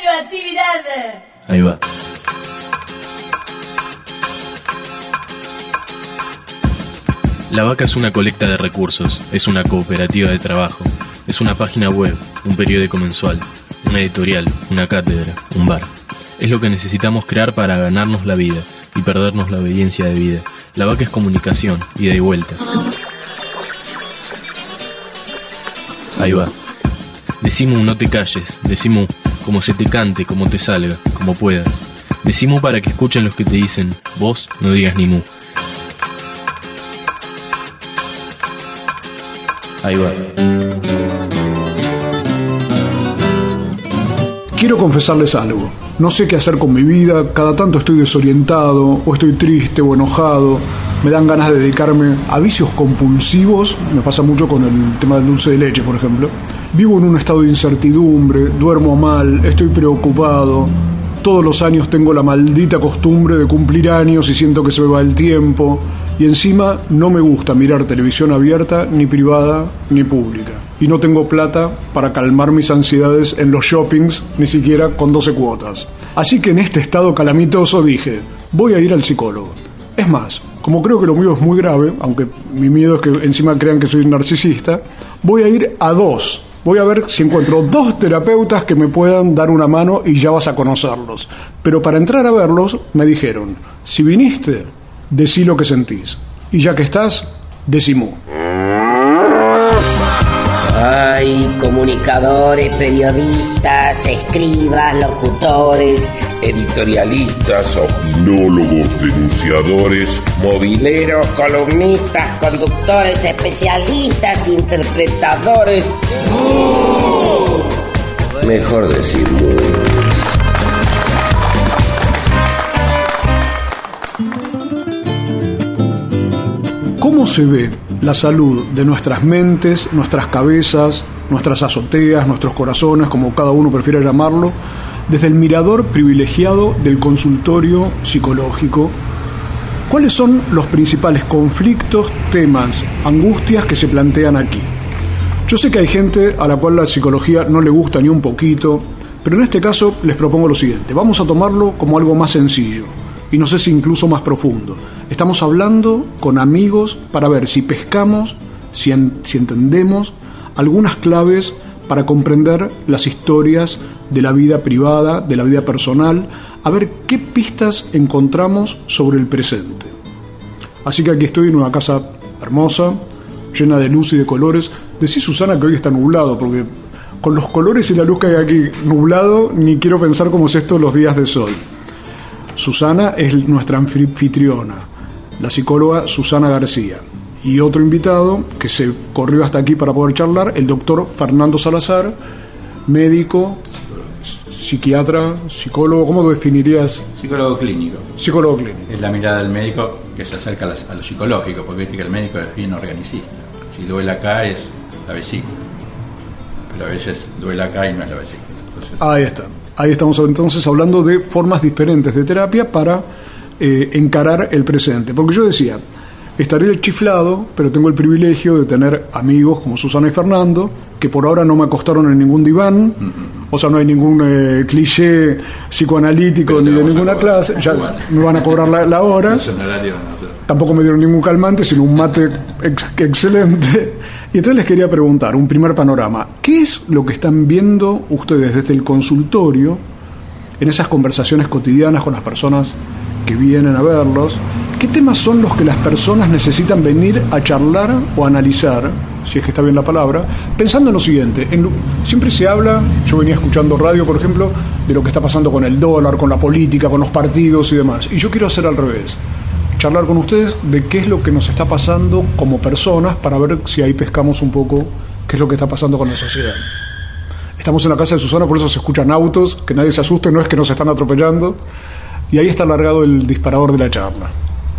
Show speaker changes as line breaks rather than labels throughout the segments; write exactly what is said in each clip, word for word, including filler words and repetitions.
radioactividad.
Ahí va. La Vaca es una colecta de recursos, es una cooperativa de trabajo, es una página web, un periódico mensual, una editorial, una cátedra, un bar. Es lo que necesitamos crear para ganarnos la vida y perdernos la obediencia de vida. La Vaca es comunicación, ida y vuelta. Ahí va. Decimu, no te calles, decimu, como se te cante, como te salga, como puedas. Decimu para que escuchen los que te dicen, vos no digas ni mu. Ahí va.
Quiero confesarles algo. No sé qué hacer con mi vida, cada tanto estoy desorientado, o estoy triste o enojado, me dan ganas de dedicarme a vicios compulsivos, me pasa mucho con el tema del dulce de leche, por ejemplo. Vivo en un estado de incertidumbre, duermo mal, estoy preocupado, todos los años tengo la maldita costumbre de cumplir años y siento que se me va el tiempo, y encima no me gusta mirar televisión abierta, ni privada, ni pública. Y no tengo plata para calmar mis ansiedades en los shoppings, ni siquiera con doce cuotas. Así que en este estado calamitoso dije, voy a ir al psicólogo. Es más, como creo que lo mío es muy grave, aunque mi miedo es que encima crean que soy narcisista, voy a ir a dos. Voy a ver si encuentro dos terapeutas que me puedan dar una mano y ya vas a conocerlos. Pero para entrar a verlos me dijeron, si viniste, decí lo que sentís. Y ya que estás, decimú.
Hay comunicadores, periodistas, escribas, locutores,
editorialistas, opinólogos, denunciadores,
mobileros, columnistas, conductores, especialistas, interpretadores. ¡Oh!
Mejor decir
¿Cómo se ve la salud de nuestras mentes, nuestras cabezas, nuestras azoteas, nuestros corazones, como cada uno prefiera llamarlo, desde el mirador privilegiado del consultorio psicológico? ¿Cuáles son los principales conflictos, temas, angustias que se plantean aquí? Yo sé que hay gente a la cual la psicología no le gusta ni un poquito, pero en este caso les propongo lo siguiente. Vamos a tomarlo como algo más sencillo, y no sé si incluso más profundo. Estamos hablando con amigos para ver si pescamos, si, en, si entendemos algunas claves para comprender las historias de la vida privada, de la vida personal, a ver qué pistas encontramos sobre el presente. Así que aquí estoy en una casa hermosa, llena de luz y de colores. Decí, Susana, que hoy está nublado, porque con los colores y la luz que hay aquí nublado, ni quiero pensar cómo es esto los días de sol. Susana es nuestra anfitriona, la psicóloga Susana García. Y otro invitado que se corrió hasta aquí para poder charlar, el doctor Fernando Salazar, médico, psiquiatra, psicólogo. ¿Cómo lo definirías?
Psicólogo clínico.
Psicólogo clínico.
Es la mirada del médico que se acerca a lo psicológico, porque viste que el médico es bien organicista. Si duele acá es la vesícula, pero a veces duele acá y no es la vesícula. Entonces...
Ahí está. Ahí estamos entonces hablando de formas diferentes de terapia para eh, encarar el presente. Porque yo decía, estaré chiflado, pero tengo el privilegio de tener amigos como Susana y Fernando, que por ahora no me acostaron en ningún diván, uh-huh. O sea, no hay ningún eh, cliché psicoanalítico ni de ninguna clase, ya me van a cobrar la, la hora, tampoco me dieron ningún calmante, sino un mate ex- excelente. Y entonces les quería preguntar, un primer panorama, ¿qué es lo que están viendo ustedes desde el consultorio, en esas conversaciones cotidianas con las personas que vienen a verlos? ¿Qué temas son los que las personas necesitan venir a charlar o a analizar, si es que está bien la palabra, pensando en lo siguiente? En, siempre se habla, yo venía escuchando radio, por ejemplo, de lo que está pasando con el dólar, con la política, con los partidos y demás. Y yo quiero hacer al revés. Charlar con ustedes de qué es lo que nos está pasando como personas para ver si ahí pescamos un poco qué es lo que está pasando con la sociedad. Estamos en la casa de Susana, por eso se escuchan autos, que nadie se asuste, no es que nos están atropellando, y ahí está alargado el disparador de la charla.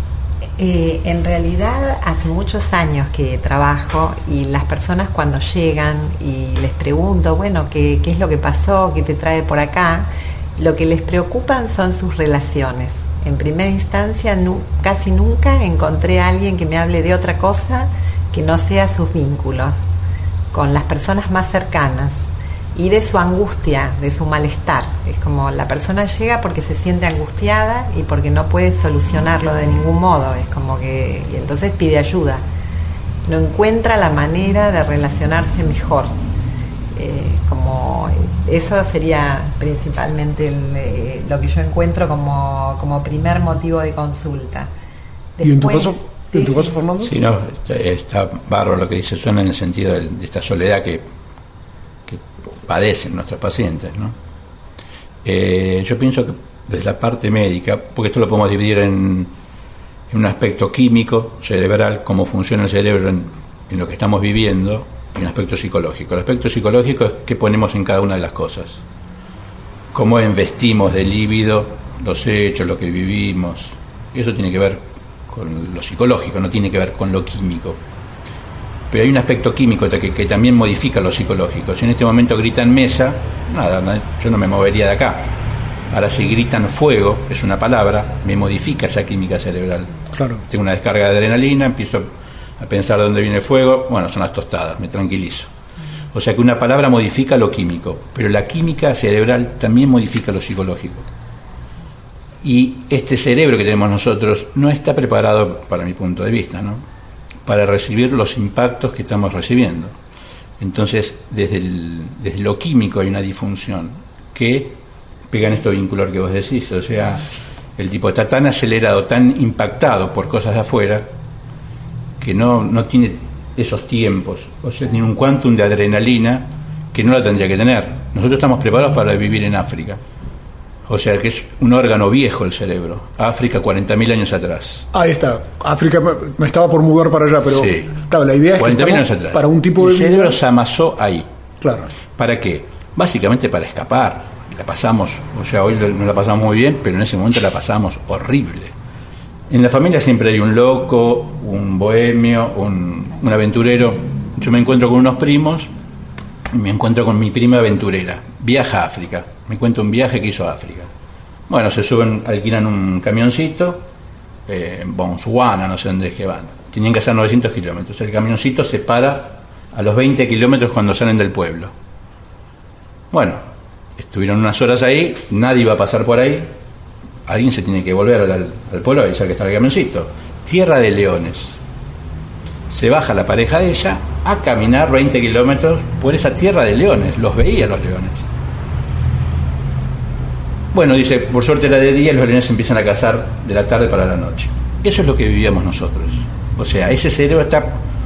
Eh, en realidad hace muchos años que trabajo y las personas cuando llegan y les pregunto, bueno, ¿qué, qué es lo que pasó? ¿Qué te trae por acá? Lo que les preocupan son sus relaciones. En primera instancia, nu- casi nunca encontré a alguien que me hable de otra cosa que no sea sus vínculos con las personas más cercanas. y de su angustia, de su malestar. Es como la persona llega porque se siente angustiada y porque no puede solucionarlo de ningún modo. Es como que, y entonces pide ayuda. No encuentra la manera de relacionarse mejor. Eh, como eso sería principalmente el, eh, lo que yo encuentro como, como primer motivo de consulta. Después,
¿y en tu caso,
sí,
en tu
sí.
caso, Fernando?
Sí, no, está, está bárbaro lo que dice, suena en el sentido de, de esta soledad que, que padecen nuestros pacientes, ¿no? Eh, yo pienso que desde la parte médica, porque esto lo podemos dividir en, en un aspecto químico, cerebral, cómo funciona el cerebro en, en lo que estamos viviendo, y un aspecto psicológico. El aspecto psicológico es qué ponemos en cada una de las cosas, cómo investimos de líbido los hechos, lo que vivimos, y eso tiene que ver con lo psicológico, no tiene que ver con lo químico. Pero hay un aspecto químico que, que también modifica lo psicológico. Si en este momento gritan mesa, nada, yo no me movería de acá. Ahora si gritan fuego, es una palabra, me modifica esa química cerebral.
Claro.
Tengo una descarga de adrenalina, empiezo a pensar de dónde viene el fuego, bueno, son las tostadas, me tranquilizo. O sea que una palabra modifica lo químico, pero la química cerebral también modifica lo psicológico. Y este cerebro que tenemos nosotros no está preparado, para mi punto de vista, ¿no?, para recibir los impactos que estamos recibiendo. Entonces, desde, el, desde lo químico hay una disfunción que pega en estos vínculos que vos decís. O sea, el tipo está tan acelerado, tan impactado por cosas de afuera, que no, no tiene esos tiempos. O sea, tiene un quantum de adrenalina que no la tendría que tener. Nosotros estamos preparados para vivir en África. O sea, que es un órgano viejo el cerebro. África, cuarenta mil años atrás.
Ahí está. África, me, me estaba por mudar para allá, pero
sí.
Claro, la idea es
cuarenta mil
que
años atrás.
Para un tipo
el
de
cerebro
vida...
se amasó ahí.
Claro.
¿Para qué? Básicamente para escapar. La pasamos, o sea, hoy no la pasamos muy bien, pero en ese momento la pasamos horrible. En la familia siempre hay un loco, un bohemio, un, un aventurero. Yo me encuentro con unos primos, me encuentro con mi prima aventurera. Viaja a África. Me cuenta un viaje que hizo a África. Bueno, se suben, alquilan un camioncito, eh, en Botswana, no sé dónde es que van. Tenían que hacer novecientos kilómetros. El camioncito se para a los veinte kilómetros cuando salen del pueblo. Bueno, estuvieron unas horas ahí, nadie iba a pasar por ahí. Alguien se tiene que volver al, al pueblo a avisar que está el camioncito. Tierra de leones. Se baja la pareja de ella a caminar veinte kilómetros por esa tierra de leones. Los veía los leones. Bueno, dice, por suerte era de día y los leones se empiezan a cazar de la tarde para la noche. Eso es lo que vivíamos nosotros. O sea, ese cerebro está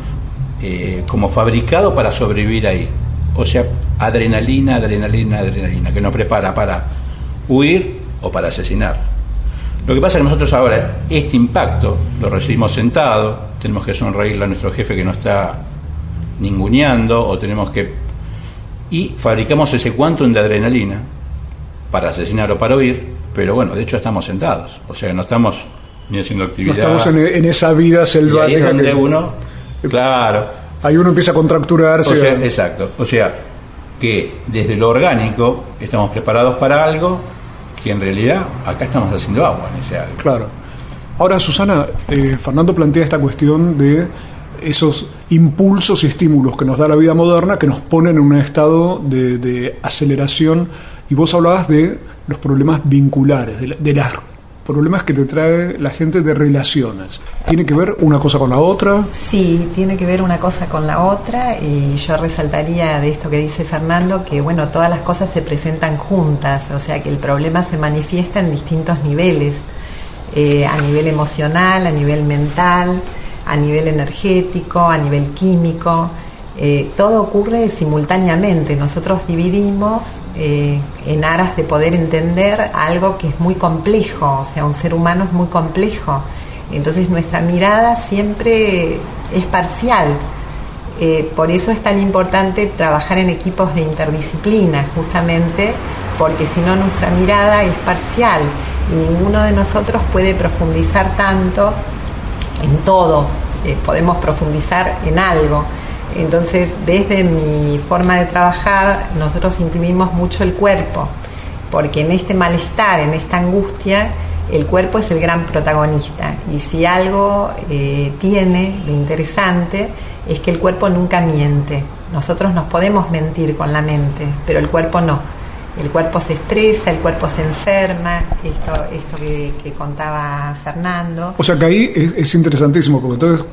eh, como fabricado para sobrevivir ahí. O sea, adrenalina, adrenalina, adrenalina, que nos prepara para huir o para asesinar. Lo que pasa es que nosotros ahora, este impacto, lo recibimos sentado, tenemos que sonreírle a nuestro jefe que nos está ninguneando, o tenemos que... y fabricamos ese quantum de adrenalina para asesinar o para huir, pero bueno, de hecho estamos sentados, o sea, no estamos ni haciendo actividad.
No estamos en, en esa vida selvática.
Y ahí es donde
que,
uno, claro.
Ahí uno empieza a contracturarse.
O sea, exacto, o sea, que desde lo orgánico estamos preparados para algo que en realidad acá estamos haciendo agua en ese algo.
Claro. Ahora, Susana, eh, Fernando plantea esta cuestión de esos impulsos y estímulos que nos da la vida moderna, que nos ponen en un estado de, de aceleración. Y vos hablabas de los problemas vinculares, de, de los problemas que te trae la gente de relaciones. ¿Tiene que ver una cosa con la otra?
Sí, tiene que ver una cosa con la otra, y yo resaltaría de esto que dice Fernando, que bueno, todas las cosas se presentan juntas, o sea que el problema se manifiesta en distintos niveles, eh, a nivel emocional, a nivel mental, a nivel energético, a nivel químico. Eh, todo ocurre simultáneamente. Nosotros dividimos eh, en aras de poder entender algo que es muy complejo, o sea, un ser humano es muy complejo, entonces nuestra mirada siempre es parcial. Eh, por eso es tan importante trabajar en equipos de interdisciplina, justamente porque si no nuestra mirada es parcial y ninguno de nosotros puede profundizar tanto en todo. Eh, podemos profundizar en algo. Entonces, desde mi forma de trabajar, nosotros imprimimos mucho el cuerpo, porque en este malestar, en esta angustia, el cuerpo es el gran protagonista. Y si algo eh, tiene de interesante, es que el cuerpo nunca miente. Nosotros nos podemos mentir con la mente, pero el cuerpo no. El cuerpo se estresa, el cuerpo se enferma, esto, esto que, que contaba Fernando.
O sea que ahí es, es interesantísimo, porque entonces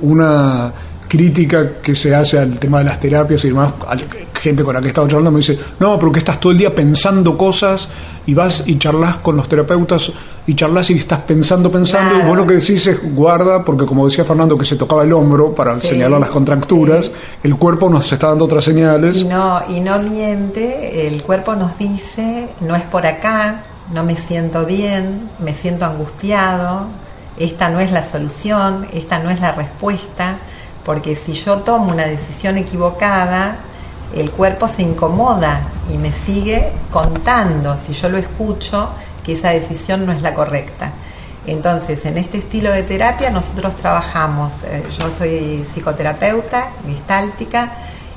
una crítica que se hace al tema de las terapias y demás, gente con la que he estado charlando me dice, no, pero que estás todo el día pensando cosas y vas y charlas con los terapeutas y charlas y estás pensando, pensando, claro. Y vos lo que decís es guarda, porque como decía Fernando que se tocaba el hombro para sí, señalar las contracturas, sí. El cuerpo nos está dando otras señales.
Y no, y no miente, el cuerpo nos dice, no es por acá, no me siento bien, me siento angustiado, esta no es la solución, esta no es la respuesta. Porque si yo tomo una decisión equivocada, el cuerpo se incomoda y me sigue contando, si yo lo escucho, que esa decisión no es la correcta. Entonces, en este estilo de terapia nosotros trabajamos, eh, yo soy psicoterapeuta, gestáltica,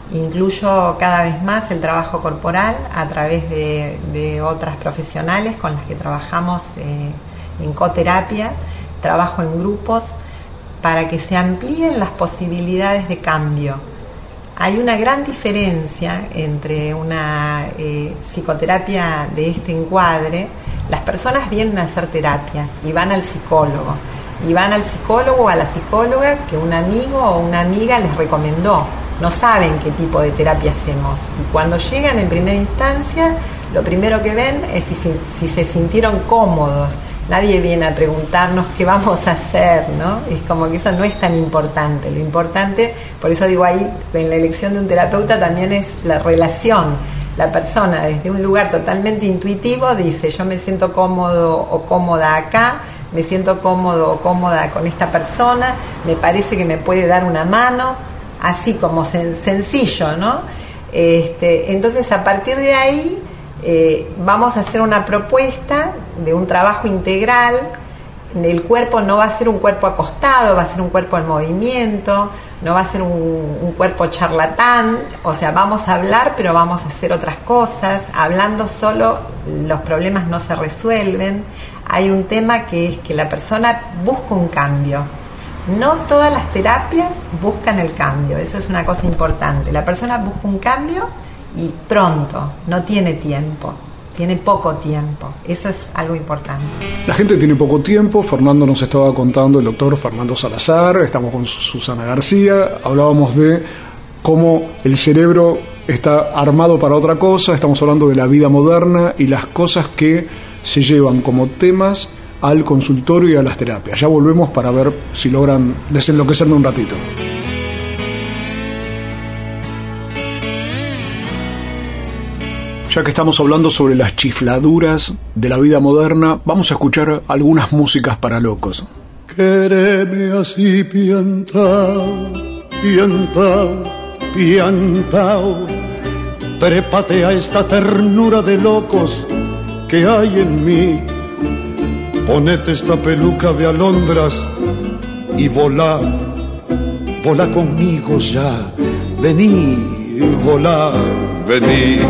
incluyo cada vez más el trabajo corporal a través de, de otras profesionales con las que trabajamos eh, en coterapia, trabajo en grupos, para que se amplíen las posibilidades de cambio. Hay una gran diferencia entre una eh, psicoterapia de este encuadre. Las personas vienen a hacer terapia y van al psicólogo, y van al psicólogo o a la psicóloga que un amigo o una amiga les recomendó. No saben qué tipo de terapia hacemos, y cuando llegan en primera instancia, lo primero que ven es si, si se sintieron cómodos. Nadie viene a preguntarnos qué vamos a hacer, ¿no? Es como que eso no es tan importante. Lo importante, por eso digo ahí, en la elección de un terapeuta también es la relación. La persona desde un lugar totalmente intuitivo dice, yo me siento cómodo o cómoda acá, me siento cómodo o cómoda con esta persona, me parece que me puede dar una mano, así como sen- sencillo, ¿no? Este, entonces, a partir de ahí, Eh, vamos a hacer una propuesta de un trabajo integral. El cuerpo no va a ser un cuerpo acostado, va a ser un cuerpo en movimiento, no va a ser un, un cuerpo charlatán, o sea, vamos a hablar pero vamos a hacer otras cosas. Hablando solo los problemas no se resuelven. Hay un tema que es que la persona busca un cambio. No todas las terapias buscan el cambio, eso es una cosa importante. La persona busca un cambio y pronto, no tiene tiempo, tiene poco tiempo, eso es algo importante.
La gente tiene poco tiempo. Fernando nos estaba contando, el doctor Fernando Salazar, estamos con Susana García, hablábamos de cómo el cerebro está armado para otra cosa, estamos hablando de la vida moderna y las cosas que se llevan como temas al consultorio y a las terapias. Ya volvemos para ver si logran desenloquecerme un ratito. Ya que estamos hablando sobre las chifladuras de la vida moderna, vamos a escuchar algunas músicas para locos.
Quéreme así piantao, piantao, piantao. Trépate a esta ternura de locos que hay en mí. Ponete esta peluca de alondras y volá, volá conmigo ya. Vení, volá, vení.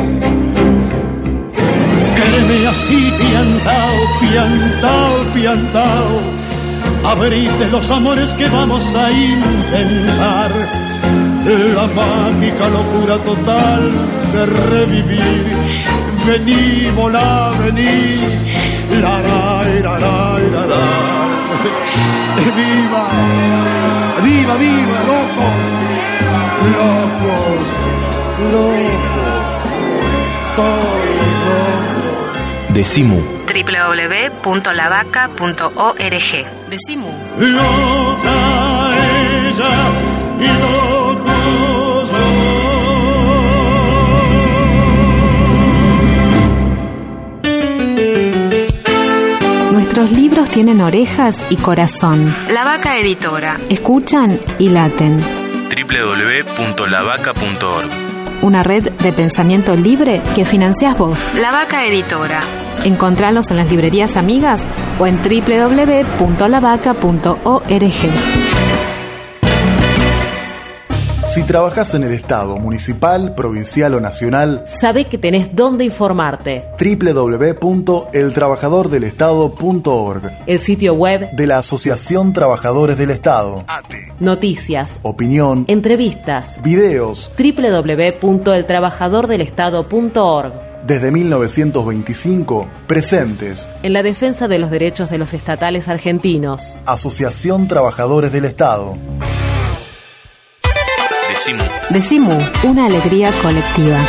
Quéreme así, piantao, piantao, piantao. Abrite los amores que vamos a intentar. La mágica locura total de revivir. Vení, volá, vení. La, la, la, la, la, la. Viva, viva, viva, locos. Locos, locos. Todos locos.
Decimu.
doble u doble u doble u punto la vaca punto org. Decimu.
Loca ella y locos dos.
Nuestros libros tienen orejas y corazón.
La Vaca Editora.
Escuchan y laten.
doble u doble u doble u punto la vaca punto org.
Una red de pensamiento libre que financiás vos.
La Vaca Editora.
Encontralos en las librerías amigas o en doble u doble u doble u punto la vaca punto org.
Si trabajás en el Estado, municipal, provincial o nacional,
sabé que tenés dónde informarte.
doble u doble u doble u punto el trabajador del estado punto org,
el sitio web
de la Asociación Trabajadores del Estado. A T E.
Noticias,
opinión,
entrevistas,
videos.
doble u doble u doble u punto el trabajador del estado punto org.
Desde mil novecientos veinticinco, presentes
en la defensa de los derechos de los estatales argentinos.
Asociación Trabajadores del Estado.
Decimu. Decimu, una alegría colectiva.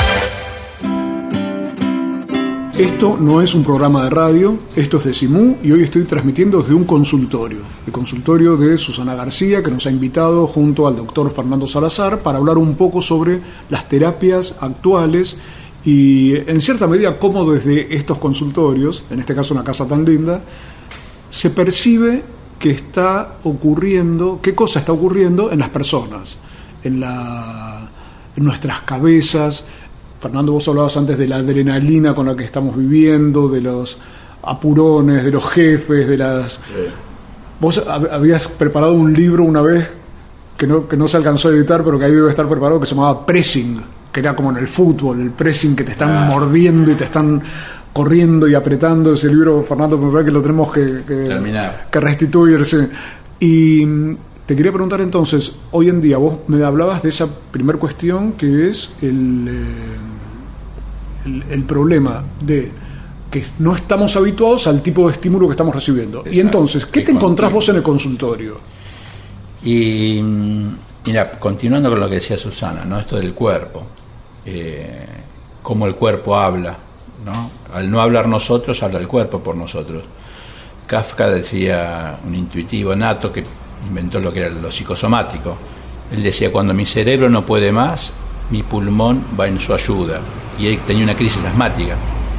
Esto no es un programa de radio, esto es Decimu y hoy estoy transmitiendo desde un consultorio, el consultorio de Susana García, que nos ha invitado junto al doctor Fernando Salazar para hablar un poco sobre las terapias actuales y en cierta medida cómo desde estos consultorios, en este caso una casa tan linda, se percibe que está ocurriendo, qué cosa está ocurriendo en las personas, en, la, en nuestras cabezas. Fernando, vos hablabas antes de la adrenalina con la que estamos viviendo, de los apurones, de los jefes, de las... Sí. Vos habías preparado un libro una vez que no, que no se alcanzó a editar, pero que ahí debe estar preparado, que se llamaba Pressing, que era como en el fútbol, el pressing, que te están ah. mordiendo y te están corriendo y apretando. Ese libro, Fernando, me parece que lo tenemos que, que, Terminar. que restituirse. Y te quería preguntar entonces, hoy en día vos me hablabas de esa primer cuestión que es el, eh, el, el problema de que no estamos habituados al tipo de estímulo que estamos recibiendo. Exacto. Y entonces, ¿qué te encontrás vos en el consultorio?
Y mira, continuando con lo que decía Susana, ¿no? Esto del cuerpo, eh, cómo el cuerpo habla, ¿no? Al no hablar nosotros, habla el cuerpo por nosotros. Kafka decía, un intuitivo nato que inventó lo que era lo psicosomático. Él decía, cuando mi cerebro no puede más, mi pulmón va en su ayuda. Y él tenía una crisis asmática.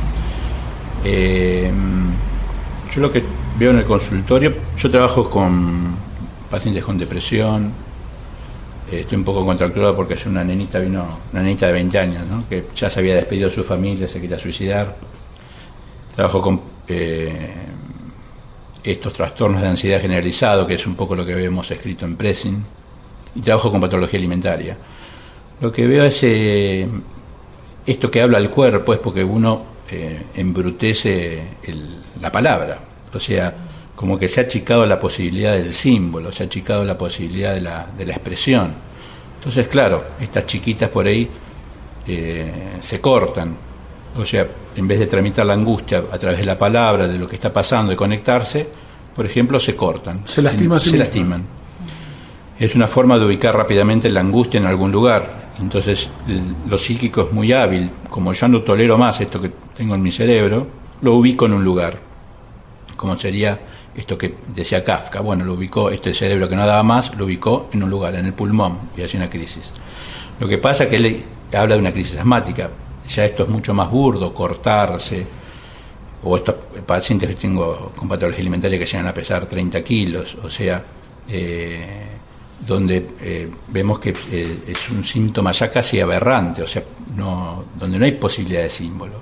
Eh, yo lo que veo en el consultorio, yo trabajo con pacientes con depresión, eh, estoy un poco contracturado porque es una nenita, vino una nenita de veinte años, ¿no? Que ya se había despedido de su familia, se quería suicidar. Trabajo con eh, estos trastornos de ansiedad generalizado, que es un poco lo que habíamos escrito en Pressing, y trabajo con patología alimentaria. Lo que veo es eh, esto que habla el cuerpo es porque uno eh, embrutece el, la palabra, o sea, como que se ha achicado la posibilidad del símbolo, se ha achicado la posibilidad de la, de la expresión. Entonces, claro, estas chiquitas por ahí eh, se cortan, o sea, en vez de tramitar la angustia a través de la palabra, de lo que está pasando, de conectarse, por ejemplo, se cortan.
Se lastiman.
Se lastiman. Es una forma de ubicar rápidamente la angustia en algún lugar. Entonces, el, lo psíquico es muy hábil. Como ya no tolero más esto que tengo en mi cerebro, lo ubico en un lugar. Como sería esto que decía Kafka. Bueno, lo ubicó, este cerebro que no daba más, lo ubicó en un lugar, en el pulmón, y hace una crisis. Lo que pasa es que él habla de una crisis asmática. Ya esto es mucho más burdo, cortarse, o estos pacientes que tengo con patología alimentaria que llegan a pesar treinta kilos, o sea, eh, donde eh, vemos que eh, es un síntoma ya casi aberrante, o sea, no, donde no hay posibilidad de símbolo.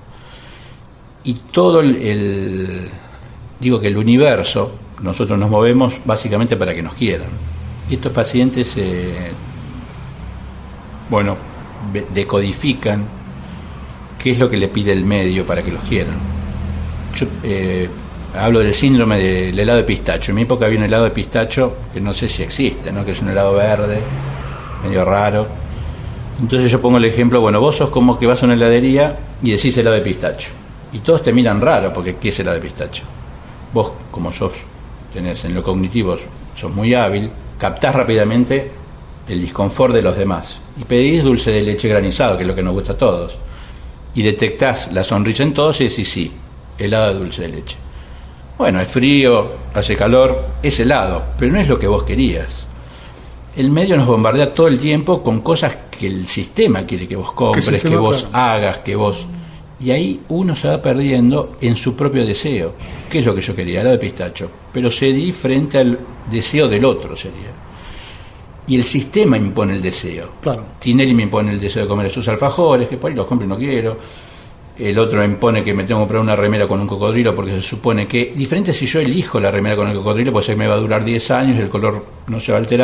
Y todo el, el digo que el universo, nosotros nos movemos básicamente para que nos quieran. Y estos pacientes, eh, bueno, decodifican qué es lo que le pide el medio para que los quieran. Yo eh, hablo del síndrome del helado de pistacho. En mi época había un helado de pistacho que no sé si existe, ¿no? Que es un helado verde, medio raro. Entonces yo pongo el ejemplo, bueno, vos sos como que vas a una heladería y decís helado de pistacho. Y todos te miran raro porque ¿qué es helado de pistacho? Vos, como sos, tenés en lo cognitivo, sos muy hábil, captás rápidamente el disconfort de los demás. Y pedís dulce de leche granizado, que es lo que nos gusta a todos. Y detectás la sonrisa en todos y decís sí, helado de dulce de leche. Bueno, es frío, hace calor, es helado, pero no es lo que vos querías. El medio nos bombardea todo el tiempo con cosas que el sistema quiere que vos compres, que vos hagas, que vos... Y ahí uno se va perdiendo en su propio deseo. ¿Qué es lo que yo quería? Helado de pistacho. Pero cedí frente al deseo del otro, sería. Y el sistema impone el deseo.
Claro.
Tinelli me impone el deseo de comer esos alfajores, que por ahí los compro y no quiero. El otro me impone que me tengo que comprar una remera con un cocodrilo porque se supone que... Diferente si yo elijo la remera con el cocodrilo, pues me va a durar diez años y el color no se va a alterar,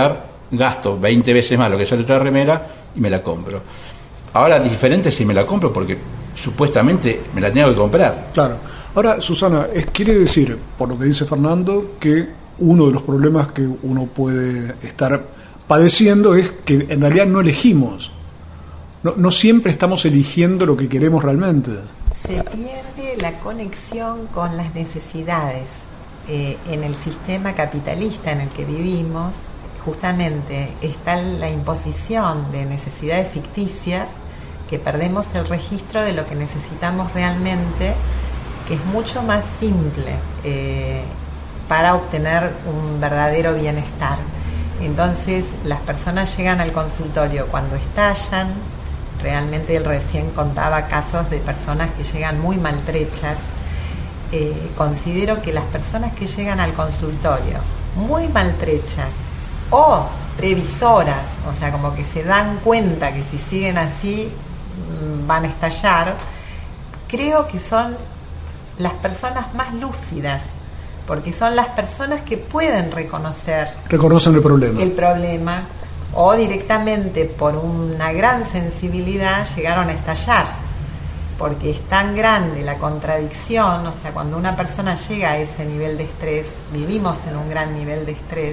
gasto veinte veces más lo que sale otra remera y me la compro. Ahora, diferente si me la compro porque supuestamente me la tengo que comprar.
Claro. Ahora, Susana, es, quiere decir, por lo que dice Fernando, que uno de los problemas que uno puede estar padeciendo es que en realidad no elegimos. No, no siempre estamos eligiendo lo que queremos realmente.
Se pierde la conexión con las necesidades. Eh, en el sistema capitalista en el que vivimos, justamente está la imposición de necesidades ficticias, que perdemos el registro de lo que necesitamos realmente, que es mucho más simple eh, para obtener un verdadero bienestar. Entonces las personas llegan al consultorio cuando estallan. Realmente él recién contaba casos de personas que llegan muy maltrechas. Eh, considero que las personas que llegan al consultorio muy maltrechas o previsoras, o sea, como que se dan cuenta que si siguen así mmm, van a estallar, creo que son las personas más lúcidas, porque son las personas que pueden reconocer
reconocen el problema
el problema o directamente por una gran sensibilidad llegaron a estallar, porque es tan grande la contradicción. O sea, cuando una persona llega a ese nivel de estrés, vivimos en un gran nivel de estrés,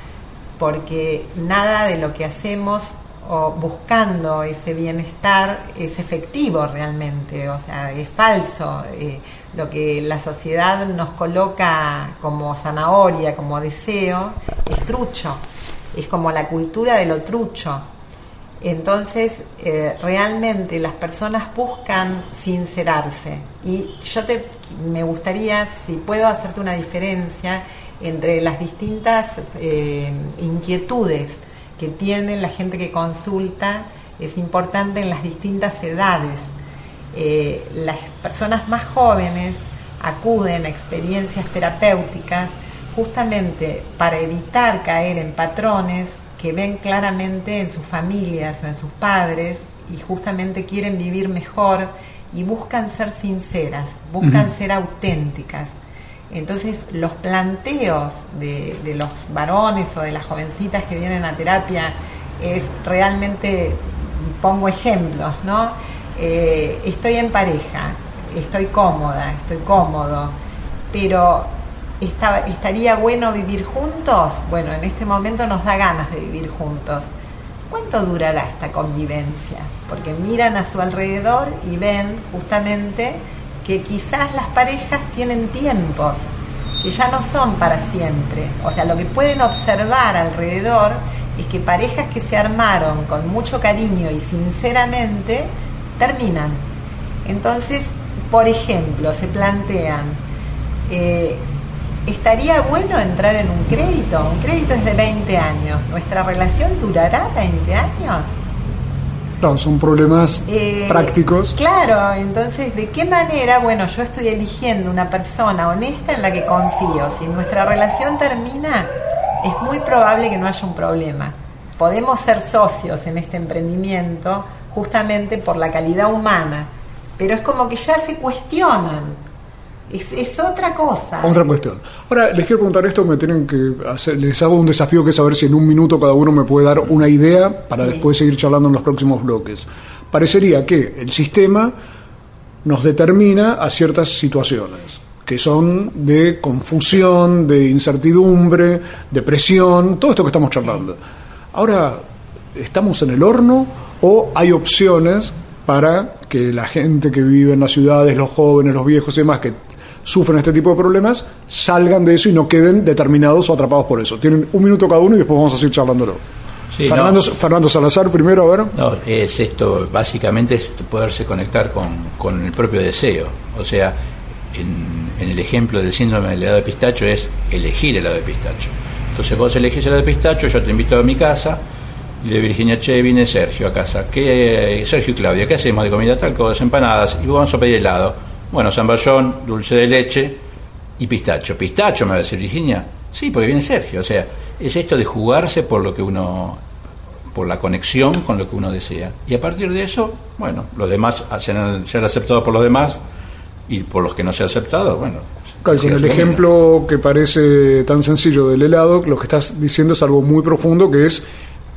porque nada de lo que hacemos o buscando ese bienestar es efectivo realmente, o sea, es falso. Eh, lo que la sociedad nos coloca como zanahoria, como deseo, es trucho, es como la cultura de lo trucho. Entonces, eh, realmente las personas buscan sincerarse, y yo te me gustaría, si puedo, hacerte una diferencia entre las distintas eh, inquietudes que tiene la gente que consulta. Es importante en las distintas edades. Eh, las personas más jóvenes acuden a experiencias terapéuticas justamente para evitar caer en patrones que ven claramente en sus familias o en sus padres, y justamente quieren vivir mejor y buscan ser sinceras, buscan uh-huh. ser auténticas. Entonces los planteos de, de los varones o de las jovencitas que vienen a terapia es realmente, pongo ejemplos, ¿no? Eh, estoy en pareja, estoy cómoda, estoy cómodo, pero Está, ¿estaría bueno vivir juntos? Bueno, en este momento nos da ganas de vivir juntos. ¿Cuánto durará esta convivencia? Porque miran a su alrededor y ven justamente que quizás las parejas tienen tiempos que ya no son para siempre. O sea, lo que pueden observar alrededor es que parejas que se armaron con mucho cariño y sinceramente terminan. Entonces, por ejemplo, se plantean... Eh, ¿estaría bueno entrar en un crédito? Un crédito es de veinte años. ¿Nuestra relación durará veinte años?
Claro, son problemas eh, prácticos.
Claro, entonces, ¿de qué manera? Bueno, yo estoy eligiendo una persona honesta en la que confío. Si nuestra relación termina, es muy probable que no haya un problema. Podemos ser socios en este emprendimiento justamente por la calidad humana, pero es como que ya se cuestionan. Es, es otra cosa.
Otra cuestión. Ahora, les quiero preguntar esto, me tienen que hacer, les hago un desafío que es saber si en un minuto cada uno me puede dar una idea para sí. después seguir charlando en los próximos bloques. Parecería que el sistema nos determina a ciertas situaciones que son de confusión, de incertidumbre, de presión, todo esto que estamos charlando. Ahora, ¿estamos en el horno o hay opciones para que la gente que vive en las ciudades, los jóvenes, los viejos y demás que sufren este tipo de problemas, salgan de eso y no queden determinados o atrapados por eso? Tienen un minuto cada uno y después vamos a seguir charlándolo. Sí, Fernando, no, Fernando Salazar primero, a ver.
No, es esto, básicamente es poderse conectar con, con el propio deseo. O sea, en, en el ejemplo del síndrome del helado de pistacho es elegir helado de pistacho. Entonces vos elegís helado de pistacho, yo te invito a mi casa, y le digo, Virginia, che, viene Sergio a casa. ¿Qué, Sergio y Claudia, ¿qué hacemos de comida? Tal cosa, empanadas, y vamos a pedir helado. Bueno, zamballón, dulce de leche y pistacho. ¿Pistacho? Me va a decir Virginia. Sí, porque viene Sergio. O sea, es esto de jugarse por lo que uno, por la conexión con lo que uno desea. Y a partir de eso, bueno, los demás sean, sean aceptados por los demás, y por los que no se ha aceptado, bueno.
Claro, con el ejemplo que parece tan sencillo del helado, lo que estás diciendo es algo muy profundo, que es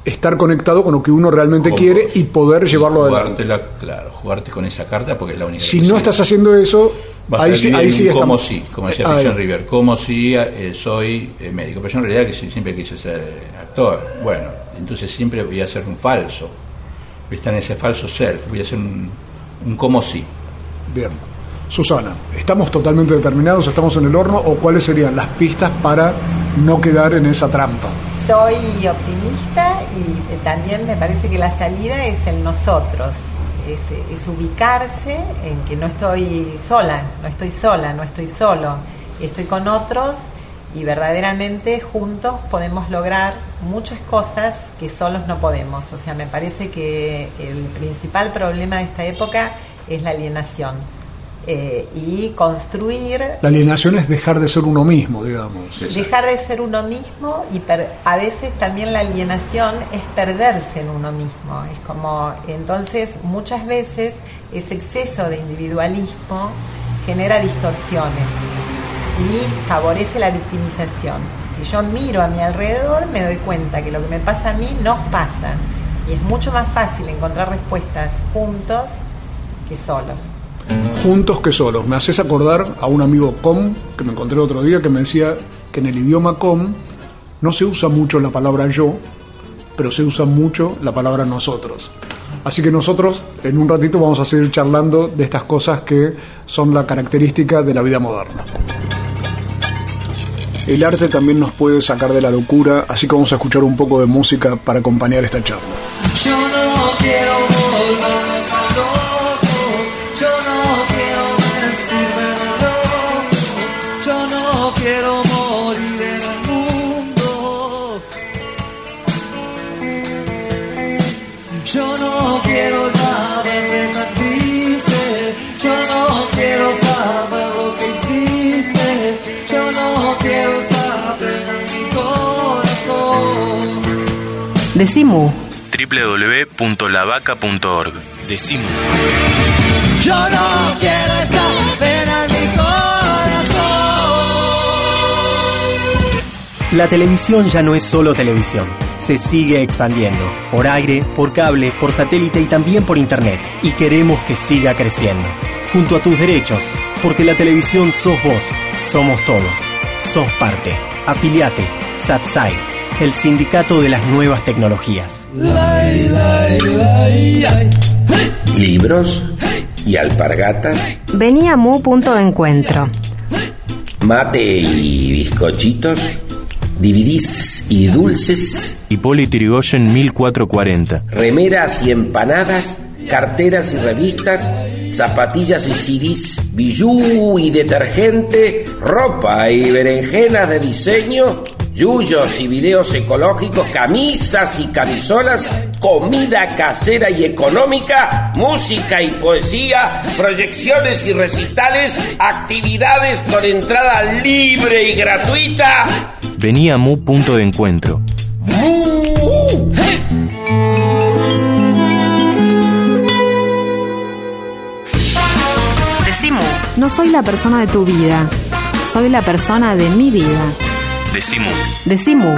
estar conectado con lo que uno realmente
Con
quiere
vos.
y poder llevarlo adelante.
Jugártela, claro, jugarte con esa carta porque es la única.
Si
que
no
sirve.
estás haciendo eso,
Vas
ahí
a
sí,
vivir
ahí
en
sí
un
estamos.
como si, como decía
Ahí.
Fiction River, como si eh, soy eh, médico, pero yo en realidad que sí- siempre quise ser eh, actor. Bueno, entonces siempre voy a ser un falso, voy a estar en ese falso self, voy a ser un, un como si.
Bien. Susana, ¿estamos totalmente determinados? ¿Estamos en el horno? ¿O cuáles serían las pistas para no quedar en esa trampa?
Soy optimista y eh, también me parece que la salida es el nosotros, es, es ubicarse en que no estoy sola, no estoy sola, no estoy solo, estoy con otros y verdaderamente juntos podemos lograr muchas cosas que solos no podemos. O sea, me parece que el principal problema de esta época es la alienación. Eh, y construir,
La alienación es dejar de ser uno mismo, digamos.
dejar de ser uno mismo y per- a veces también la alienación es perderse en uno mismo. Es como, entonces muchas veces ese exceso de individualismo genera distorsiones y favorece la victimización. Si yo miro a mi alrededor me doy cuenta que lo que me pasa a mí nos pasa y es mucho más fácil encontrar respuestas juntos que solos.
Juntos que solos. Me haces acordar a un amigo com que me encontré el otro día que me decía que en el idioma com no se usa mucho la palabra yo, pero se usa mucho la palabra nosotros. Así que nosotros en un ratito vamos a seguir charlando de estas cosas que son la característica de la vida moderna. El arte también nos puede sacar de la locura, así que vamos a escuchar un poco de música para acompañar esta charla.
Yo no quiero volverme loco, yo no quiero vestirme loco, yo no quiero morir en el mundo. Yo no quiero ya verte tan triste, yo no quiero saber lo que hiciste, yo no quiero esta pena en mi corazón.
Decimu.
doble u doble u doble u punto la vaca punto org. Decimu.
Yo no quiero esa pena en mi corazón.
La televisión ya no es solo televisión. Se sigue expandiendo. Por aire, por cable, por satélite y también por internet. Y queremos que siga creciendo. Junto a tus derechos. Porque la televisión sos vos. Somos todos. Sos parte. Afiliate. SatSai. El sindicato de las nuevas tecnologías.
Libros y alpargatas,
Vení a mu punto de encuentro.
mate y bizcochitos, D V Ds y dulces,
Hipólito Yrigoyen mil cuatrocientos cuarenta.
remeras y empanadas, carteras y revistas, zapatillas y C Ds, bijú y detergente, ropa y berenjenas de diseño, yuyos y videos ecológicos, camisas y camisolas, comida casera y económica, música y poesía, proyecciones y recitales, actividades con entrada libre y gratuita.
Vení a mu punto de encuentro.
¡Mu!
Decimu.
No soy la persona de tu vida, soy la persona de mi vida.
Decimu.
Decimu.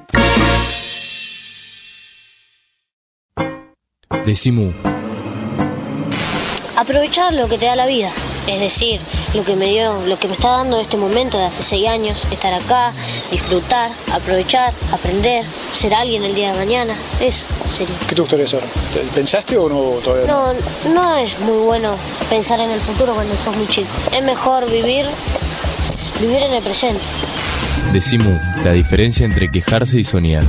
Decimu.
Aprovechar lo que te da la vida, es decir, lo que me dio, lo que me está dando este momento de hace seis años, estar acá, disfrutar, aprovechar, aprender, ser alguien el día de mañana, eso sería.
¿Qué te gustaría hacer? ¿Pensaste o no todavía?
No, no es muy bueno pensar en el futuro cuando sos muy chico. Es mejor vivir, vivir en el presente.
Decimu. La diferencia entre quejarse y soñar.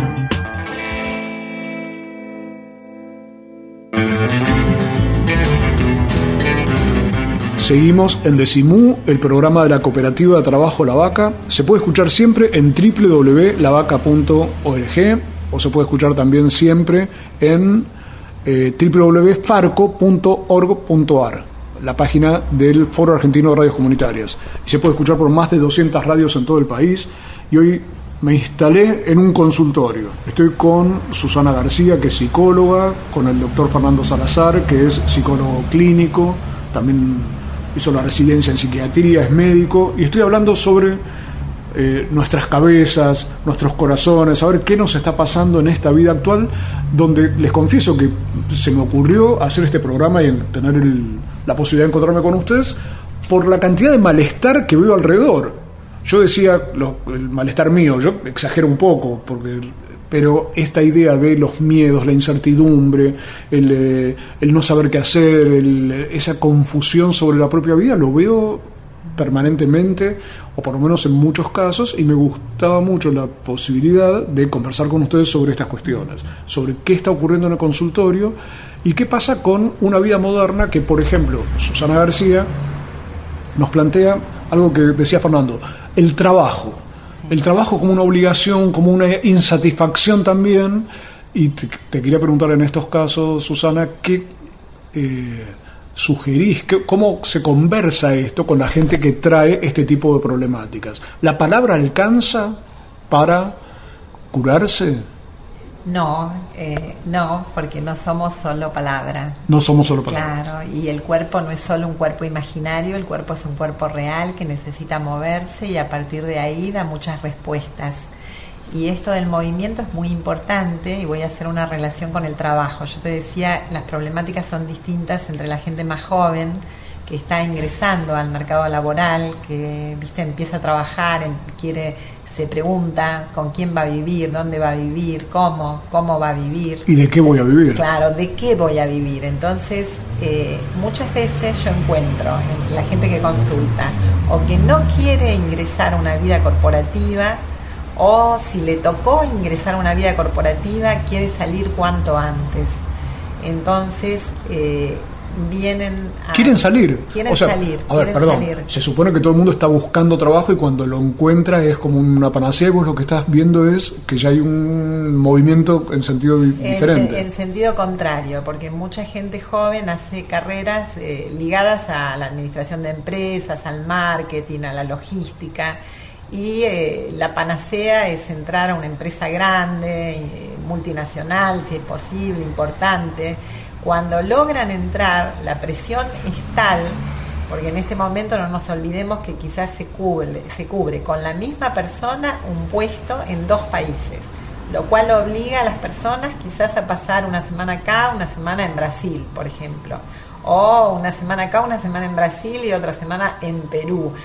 Seguimos en Decimú, el programa de la Cooperativa de Trabajo La Vaca. Se puede escuchar siempre en doble u doble u doble u punto la vaca punto org o se puede escuchar también siempre en eh, doble u doble u doble u punto farco punto org punto a r, la página del Foro Argentino de Radios Comunitarias. Y se puede escuchar por más de doscientas radios en todo el país. Y hoy me instalé en un consultorio. Estoy con Susana García, que es psicóloga, con el doctor Fernando Salazar, que es psicólogo clínico, también hizo la residencia en psiquiatría, es médico, y estoy hablando sobre eh, nuestras cabezas, nuestros corazones, saber qué nos está pasando en esta vida actual, donde les confieso que se me ocurrió hacer este programa y tener el, la posibilidad de encontrarme con ustedes por la cantidad de malestar que veo alrededor. Yo decía, lo, el malestar mío, yo exagero un poco, porque, pero esta idea de los miedos, la incertidumbre, el, eh, el no saber qué hacer, el, esa confusión sobre la propia vida, lo veo permanentemente, o por lo menos en muchos casos, y me gustaba mucho la posibilidad de conversar con ustedes sobre estas cuestiones, sobre qué está ocurriendo en el consultorio y qué pasa con una vida moderna que, por ejemplo, Susana García nos plantea algo que decía Fernando, el trabajo. El trabajo como una obligación, como una insatisfacción también. Y te, te quería preguntar en estos casos, Susana, ¿qué eh, sugerís? Qué, ¿Cómo se conversa esto con la gente que trae este tipo de problemáticas? ¿La palabra alcanza para curarse?
No, eh, no, porque no somos solo palabra.
No somos solo palabra.
Claro, y el cuerpo no es solo un cuerpo imaginario, el cuerpo es un cuerpo real que necesita moverse y a partir de ahí da muchas respuestas. Y esto del movimiento es muy importante y voy a hacer una relación con el trabajo. Yo te decía, las problemáticas son distintas entre la gente más joven que está ingresando al mercado laboral, que viste empieza a trabajar, quiere, se pregunta con quién va a vivir, dónde va a vivir, cómo, cómo va a vivir.
¿Y de qué voy a vivir?
Claro, ¿de qué voy a vivir? Entonces, eh, muchas veces yo encuentro en la gente que consulta o que no quiere ingresar a una vida corporativa, o si le tocó ingresar a una vida corporativa, quiere salir cuanto antes. Entonces, eh, vienen a,
quieren salir
quieren
o sea,
salir
a ver, perdón, salir. Se supone que todo el mundo está buscando trabajo y cuando lo encuentra es como una panacea, y vos lo que estás viendo es que ya hay un movimiento en sentido di-
en,
diferente
en sentido contrario, porque mucha gente joven hace carreras eh, ligadas a la administración de empresas, al marketing, a la logística, y eh, la panacea es entrar a una empresa grande, eh, multinacional, si es posible, importante. Cuando logran entrar, la presión es tal, porque en este momento no nos olvidemos que quizás se cubre, se cubre con la misma persona un puesto en dos países, lo cual obliga a las personas quizás a pasar una semana acá, una semana en Brasil, por ejemplo, o una semana acá, una semana en Brasil y otra semana en Perú.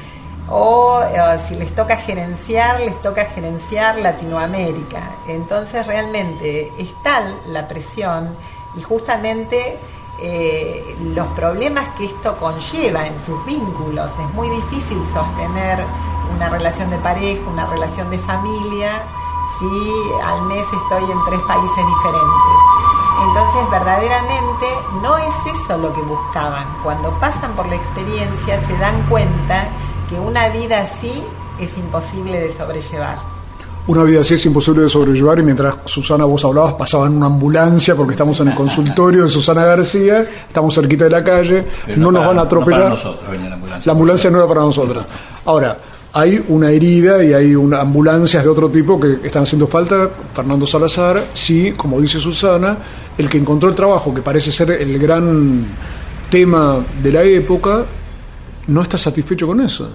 O eh, si les toca gerenciar, les toca gerenciar Latinoamérica. Entonces realmente es tal la presión y justamente eh, los problemas que esto conlleva en sus vínculos. Es muy difícil sostener una relación de pareja, una relación de familia, si al mes estoy en tres países diferentes. Entonces verdaderamente no es eso lo que buscaban. Cuando pasan por la experiencia se dan cuenta que una vida así es imposible de sobrellevar.
Una vida así es imposible de sobrellevar, y mientras Susana vos hablabas pasaba en una ambulancia, porque estamos en el consultorio de Susana García, estamos cerquita de la calle, no, no nos
para,
van a atropellar.
No para nosotros, venía la ambulancia.
La ambulancia no era para nosotros. Ahora, hay una herida y hay una ambulancias de otro tipo que están haciendo falta. Fernando Salazar, sí, como dice Susana, el que encontró el trabajo, que parece ser el gran tema de la época, no está satisfecho con eso.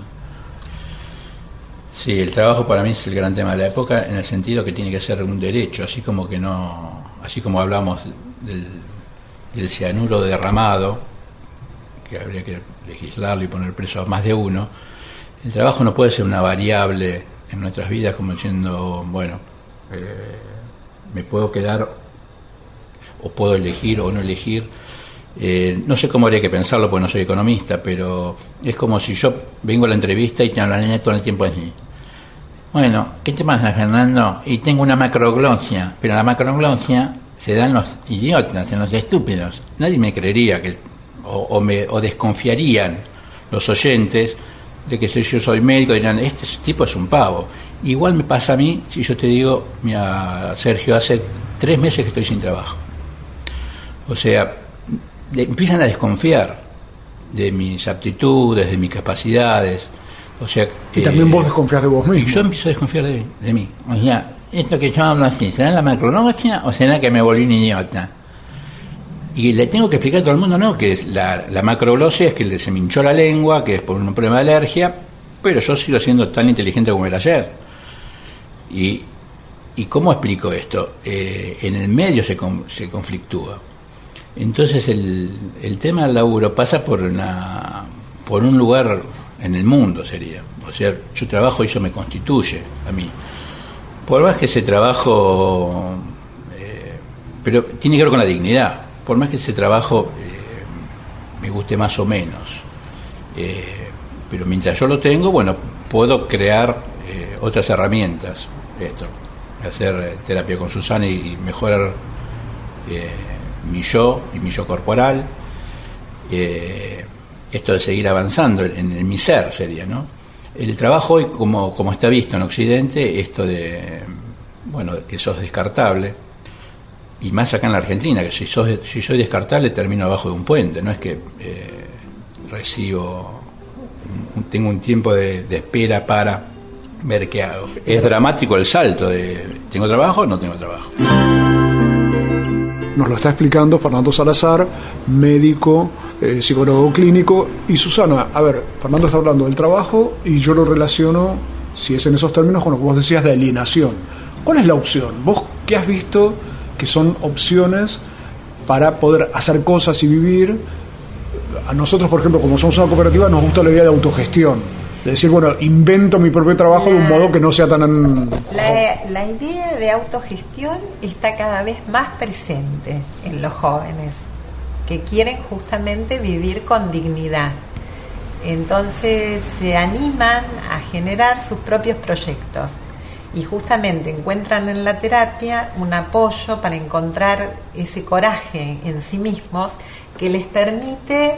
Sí, el trabajo para mí es el gran tema de la época, en el sentido que tiene que ser un derecho, así como que no, así como hablamos del, del cianuro derramado, que habría que legislarlo y poner preso a más de uno. El trabajo no puede ser una variable en nuestras vidas, como diciendo, bueno, eh, me puedo quedar o puedo elegir o no elegir. Eh, no sé cómo habría que pensarlo porque no soy economista, pero es como si yo vengo a la entrevista y te hablan todo el tiempo así. Bueno, ¿qué te pasa, Fernando? Y tengo una macroglosia, pero la macroglosia se da en los idiotas, en los estúpidos. Nadie me creería que o, o me o desconfiarían los oyentes de que si yo soy médico, dirán, este tipo es un pavo. Igual me pasa a mí si yo te digo, mira, Sergio, hace tres meses que estoy sin trabajo. O sea, de, empiezan a desconfiar de mis aptitudes, de mis capacidades. O sea,
y eh, también vos desconfías de vos mismo.
Yo empiezo a desconfiar de, de mí. O sea, esto que yo hablo así, ¿será la macroglosia o será que me volví un idiota? Y le tengo que explicar a todo el mundo, no, que la, la macroglosia es que se me hinchó la lengua, que es por un problema de alergia, pero yo sigo siendo tan inteligente como era ayer. ¿Y, y cómo explico esto? Eh, en el medio se, con, se conflictúa. Entonces el, el tema del laburo pasa por, una, por un lugar en el mundo, sería. O sea, yo trabajo y eso me constituye a mí. Por más que ese trabajo... Eh, pero tiene que ver con la dignidad. Por más que ese trabajo eh, me guste más o menos. Eh, pero mientras yo lo tengo, bueno, puedo crear eh, otras herramientas. Esto, hacer eh, terapia con Susana y, y mejorar eh, mi yo y mi yo corporal. Eh, esto de seguir avanzando en, en mi ser sería, ¿no? El trabajo hoy, como, como está visto en Occidente, esto de, bueno, que sos descartable, y más acá en la Argentina, que si, sos, si soy descartable termino abajo de un puente, no es que eh, recibo, un, tengo un tiempo de, de espera para ver qué hago. Es dramático el salto de, ¿tengo trabajo o no tengo trabajo?
Nos lo está explicando Fernando Salazar, médico, eh, psicólogo clínico. Y Susana, a ver, Fernando está hablando del trabajo y yo lo relaciono, si es en esos términos, con lo que vos decías de alienación. ¿Cuál es la opción? ¿Vos qué has visto que son opciones para poder hacer cosas y vivir? A nosotros, por ejemplo, como somos una cooperativa, nos gusta la idea de autogestión. De decir, bueno, invento mi propio trabajo la, de un modo que no sea tan...
La, la idea de autogestión está cada vez más presente en los jóvenes, que quieren justamente vivir con dignidad. Entonces se animan a generar sus propios proyectos y justamente encuentran en la terapia un apoyo para encontrar ese coraje en sí mismos que les permite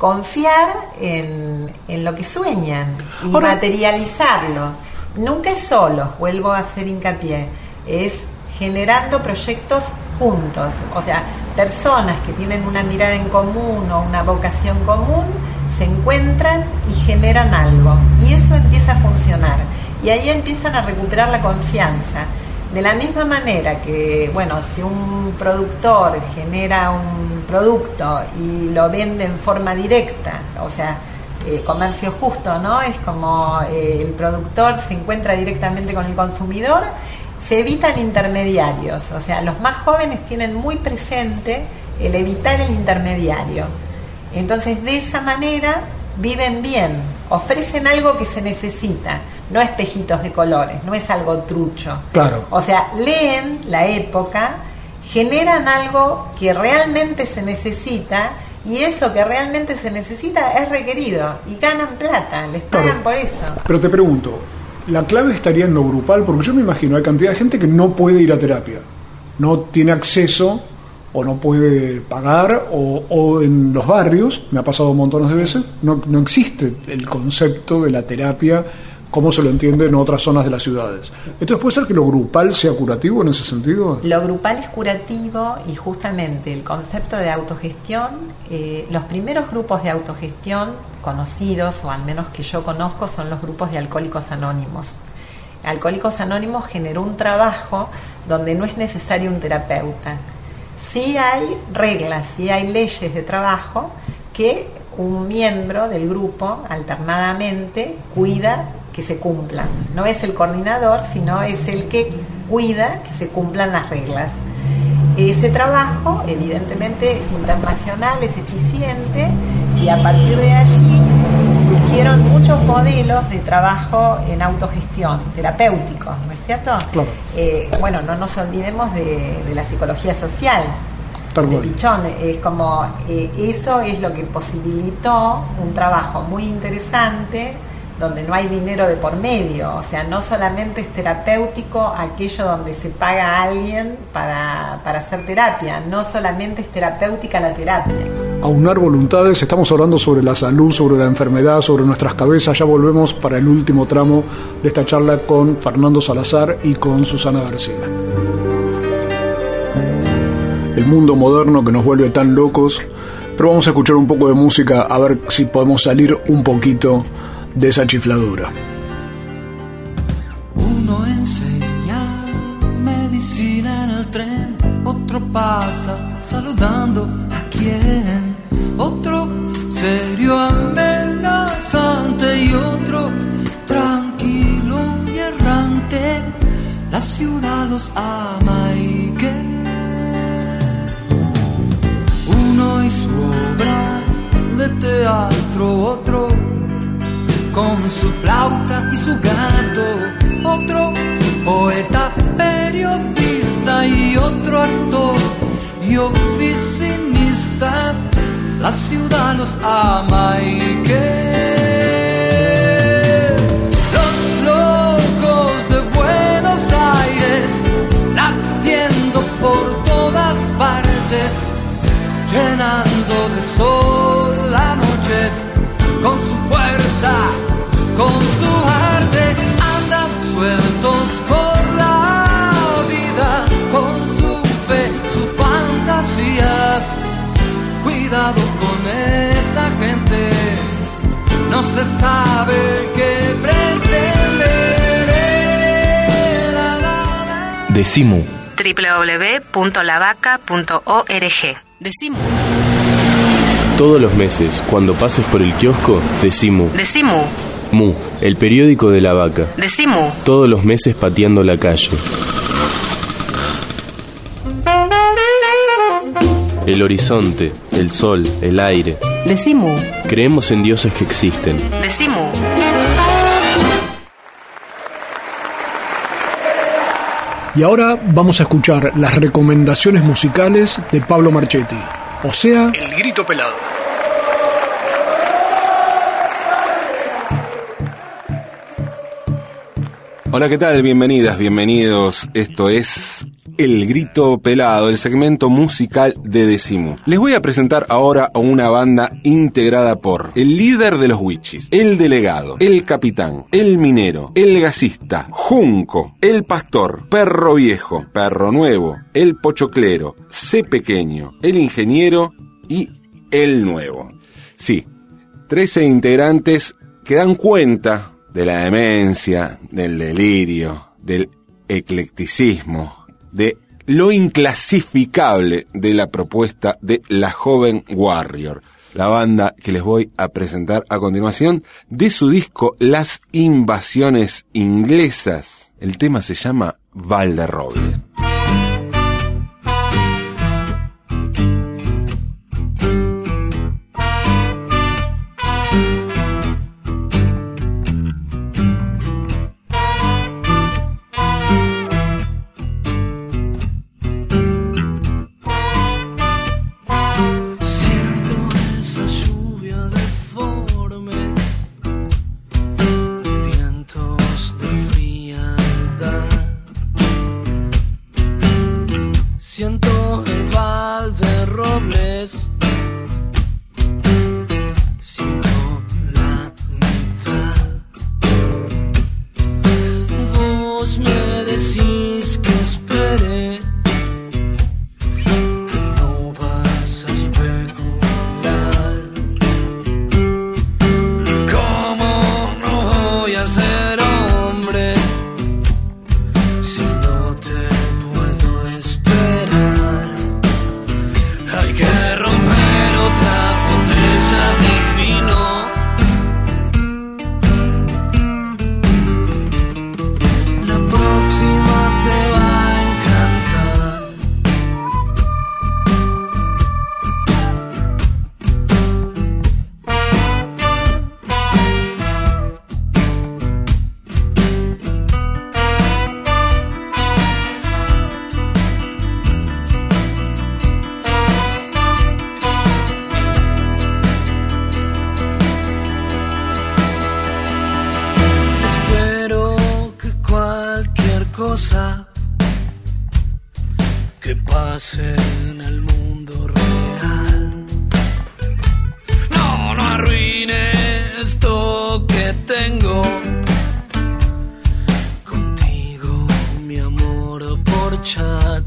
confiar en, en lo que sueñan y Ahora, materializarlo. Nunca es solo, vuelvo a hacer hincapié, es generando proyectos juntos, o sea, personas que tienen una mirada en común o una vocación común se encuentran y generan algo, y eso empieza a funcionar, y ahí empiezan a recuperar la confianza. De la misma manera que, bueno, si un productor genera un producto y lo vende en forma directa, o sea, eh, comercio justo, ¿no? Es como eh, el productor se encuentra directamente con el consumidor, se evitan intermediarios, o sea, los más jóvenes tienen muy presente el evitar el intermediario. Entonces, de esa manera viven bien, ofrecen algo que se necesita, no espejitos de colores, no es algo trucho.
Claro.
O sea, leen la época, generan algo que realmente se necesita, y eso que realmente se necesita es requerido, y ganan plata, les pagan claro. por eso.
Pero te pregunto, ¿la clave estaría en lo grupal? Porque yo me imagino, hay cantidad de gente que no puede ir a terapia, no tiene acceso o no puede pagar, o, o en los barrios, me ha pasado montones de veces, no, no existe el concepto de la terapia como se lo entiende en otras zonas de las ciudades. Entonces, ¿puede ser que lo grupal sea curativo en ese sentido?
Lo grupal es curativo, y justamente el concepto de autogestión, eh, los primeros grupos de autogestión conocidos, o al menos que yo conozco, son los grupos de Alcohólicos Anónimos. Alcohólicos Anónimos generó un trabajo donde no es necesario un terapeuta. Sí hay reglas, sí hay leyes de trabajo que un miembro del grupo alternadamente cuida que se cumplan. No es el coordinador, sino es el que cuida que se cumplan las reglas. Ese trabajo evidentemente es internacional, es eficiente, y a partir de allí surgieron muchos modelos de trabajo en autogestión, terapéuticos, ¿no es cierto?
Claro.
Eh, bueno, no nos olvidemos de, de la psicología social, de Pichón. Es como, eh, eso es lo que posibilitó un trabajo muy interesante, donde no hay dinero de por medio, o sea, no solamente es terapéutico aquello donde se paga a alguien para, para hacer terapia, no solamente es terapéutica la terapia.
Aunar voluntades, estamos hablando sobre la salud, sobre la enfermedad, sobre nuestras cabezas. Ya volvemos para el último tramo de esta charla con Fernando Salazar y con Susana García. El mundo moderno que nos vuelve tan locos, pero vamos a escuchar un poco de música a ver si podemos salir un poquito de esa chifladura.
Uno enseña medicina en el tren, otro pasa saludando a quien, otro serio amenazante y otro la ciudad los ama y que uno y su obra de teatro, otro con su flauta y su gato, otro poeta, periodista y otro actor y oficinista. La ciudad los ama y que los locos de Buenos Aires latiendo por todas partes, llenando de sol la noche con su fuerza, con su arte, andan sueltos por la vida, con su fe, su fantasía. Cuidado con esa gente, no se sabe qué pretender.
Decimu.
doble u doble u doble u punto la vaca punto org. Decimu.
Todos los meses, cuando pases por el kiosco, Decimu.
Decimu.
Mu, el periódico de la vaca.
Decimu.
Todos los meses pateando la calle. El horizonte, el sol, el aire.
Decimu.
Creemos en dioses que existen.
Decimu.
Y ahora vamos a escuchar las recomendaciones musicales de Pablo Marchetti, o sea, El Grito Pelado.
Hola, ¿qué tal? Bienvenidas, bienvenidos. Esto es El Grito Pelado, el segmento musical de Decimu. Les voy a presentar ahora a una banda integrada por el líder de los Wichis, el delegado, el capitán, el minero, el gasista, Junco, el pastor, Perro Viejo, Perro Nuevo, el pochoclero, C Pequeño, el ingeniero y el nuevo. Sí, trece integrantes que dan cuenta de la demencia, del delirio, del eclecticismo, de lo inclasificable de la propuesta de La Joven Warrior, la banda que les voy a presentar a continuación de su disco Las Invasiones Inglesas. El tema se llama Valderroble.
Siento el Valderrobles, siento la mitad. Vos me decís que espere, que no vas a especular. ¿Cómo no voy a ser hombre si no te puedo esperar? Hay que romper otra botella de vino. La próxima te va a encantar. Espero que cualquier cosa que pase en el mundo real no, no arruine esto que tengo contigo, mi amor, por chat.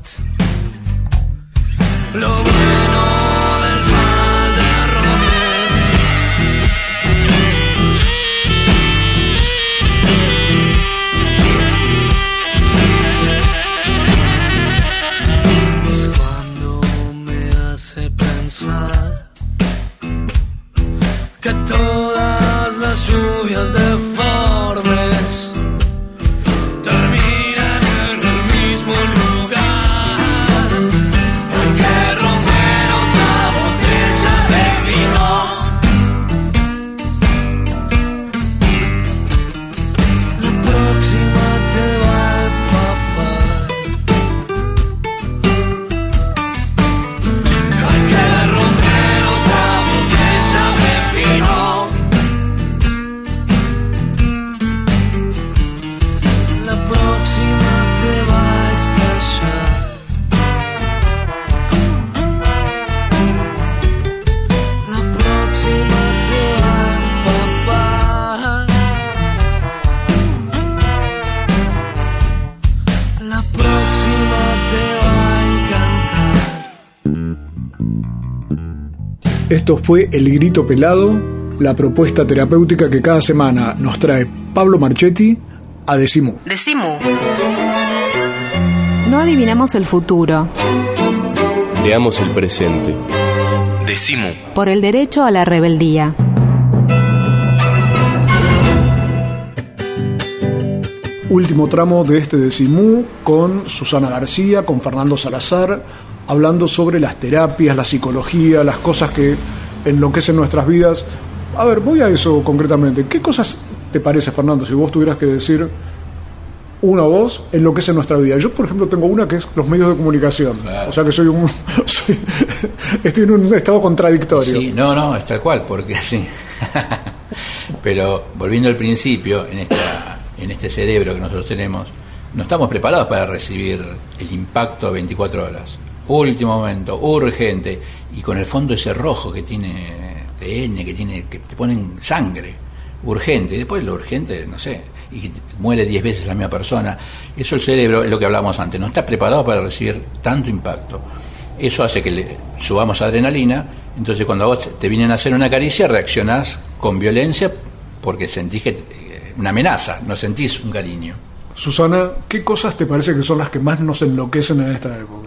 Lo bueno del Valderrobles es cuando me hace pensar que todas las lluvias deformes terminan en
Esto fue El Grito Pelado, la propuesta terapéutica que cada semana nos trae Pablo Marchetti a Decimú.
Decimú.
No adivinamos el futuro.
Creamos el presente. Decimú.
Por el derecho a la rebeldía.
Último tramo de este Decimú con Susana García, con Fernando Salazar, hablando sobre las terapias, la psicología, las cosas que enloquecen nuestras vidas. A ver, voy a eso concretamente. ¿Qué cosas te parece, Fernando, si vos tuvieras que decir una o dos, enloquecen nuestra vida? Yo, por ejemplo, tengo una que es los medios de comunicación. Claro. O sea que soy un... soy, estoy en un estado contradictorio.
Sí, no, no, es tal cual, porque sí. Pero, volviendo al principio, en esta... en este cerebro que nosotros tenemos, no estamos preparados para recibir el impacto a veinticuatro horas. Último momento, urgente, y con el fondo ese rojo que tiene T N, que tiene que te ponen sangre, urgente, y después lo urgente, no sé, y que muere diez veces la misma persona. Eso el cerebro, es lo que hablábamos antes, no está preparado para recibir tanto impacto. Eso hace que le subamos adrenalina, entonces cuando a vos te vienen a hacer una caricia, reaccionás con violencia porque sentís que una amenaza, no sentís un cariño.
Susana, ¿qué cosas te parece que son las que más nos enloquecen en esta época?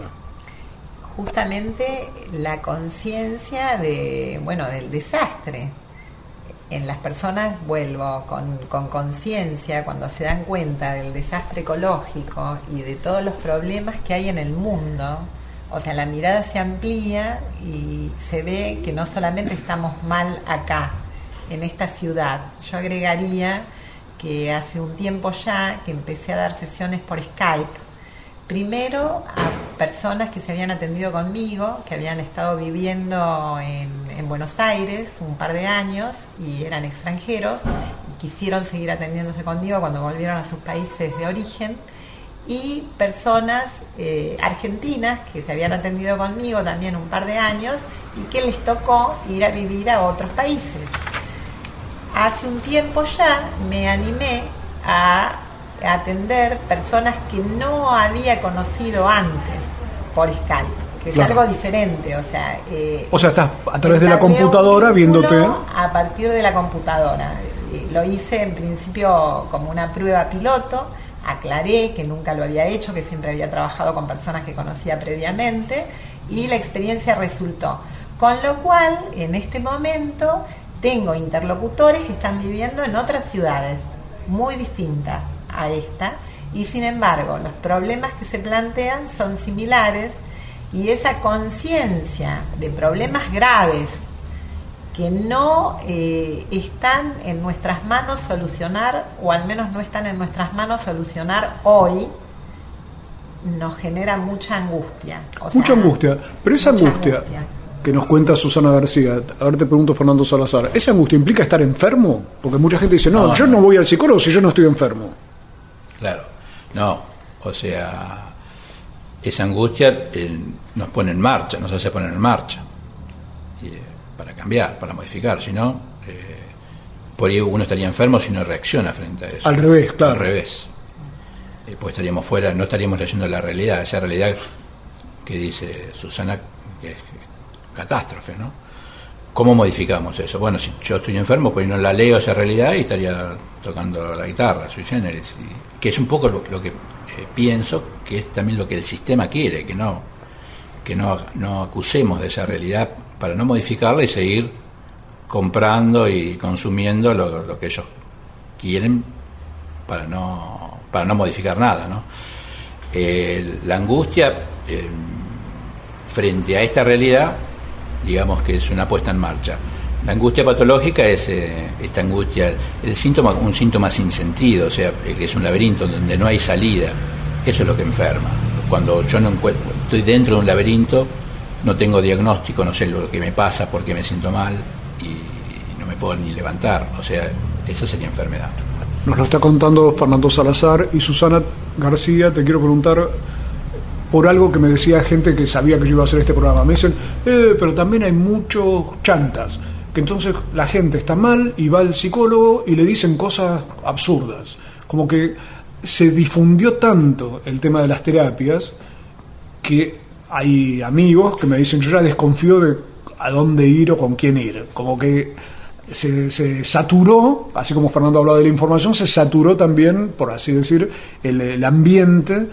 Justamente la conciencia de, bueno, del desastre. En las personas, vuelvo, con, con conciencia, cuando se dan cuenta del desastre ecológico y de todos los problemas que hay en el mundo, o sea, la mirada se amplía y se ve que no solamente estamos mal acá, en esta ciudad. Yo agregaría que hace un tiempo ya que empecé a dar sesiones por Skype, primero a personas que se habían atendido conmigo, que habían estado viviendo en, en Buenos Aires un par de años y eran extranjeros y quisieron seguir atendiéndose conmigo cuando volvieron a sus países de origen, y personas eh, argentinas que se habían atendido conmigo también un par de años y que les tocó ir a vivir a otros países. Hace un tiempo ya me animé a atender personas que no había conocido antes por Skype, que es claro. Algo diferente, o sea... Eh,
o sea, estás a través de la computadora viéndote...
A partir de la computadora. Eh, lo hice en principio como una prueba piloto, aclaré que nunca lo había hecho, que siempre había trabajado con personas que conocía previamente, y la experiencia resultó. Con lo cual, en este momento... tengo interlocutores que están viviendo en otras ciudades muy distintas a esta y sin embargo los problemas que se plantean son similares y esa conciencia de problemas graves que no eh, están en nuestras manos solucionar, o al menos no están en nuestras manos solucionar hoy, nos genera mucha angustia. O
mucha
sea,
angustia, pero esa angustia, angustia que nos cuenta Susana García, a ver, te pregunto, Fernando Salazar, ¿esa angustia implica estar enfermo? Porque mucha gente dice, no, no yo no. no voy al psicólogo si yo no estoy enfermo.
Claro, no, o sea, esa angustia eh, nos pone en marcha, nos hace poner en marcha, y, eh, para cambiar, para modificar, si no, eh, por ahí uno estaría enfermo si no reacciona frente a eso.
Al revés, claro.
Al revés. Eh, pues estaríamos fuera, no estaríamos leyendo la realidad, esa realidad que dice Susana, que es catástrofe, ¿no? ¿Cómo modificamos eso? Bueno, si yo estoy enfermo, pues no la leo esa realidad y estaría tocando la guitarra, sui generis, y, que es un poco lo, lo que eh, pienso que es también lo que el sistema quiere, que no que no, no acusemos de esa realidad para no modificarla y seguir comprando y consumiendo lo, lo que ellos quieren para no para no modificar nada, ¿no? Eh, la angustia eh, frente a esta realidad, digamos que es una puesta en marcha. La angustia patológica es eh, esta angustia, el síntoma, un síntoma sin sentido, o sea, que es un laberinto donde no hay salida. Eso es lo que enferma. Cuando yo no encuentro, estoy dentro de un laberinto, no tengo diagnóstico, no sé lo que me pasa, por qué me siento mal y no me puedo ni levantar. O sea, eso sería enfermedad.
Nos lo está contando Fernando Salazar. Y Susana García, te quiero preguntar por algo que me decía gente que sabía que yo iba a hacer este programa. Me dicen, eh, pero también hay muchos chantas, que entonces la gente está mal y va al psicólogo y le dicen cosas absurdas. Como que se difundió tanto el tema de las terapias que hay amigos que me dicen, yo ya desconfío de a dónde ir o con quién ir. Como que se, se saturó, así como Fernando hablaba de la información, se saturó también, por así decir, el, el ambiente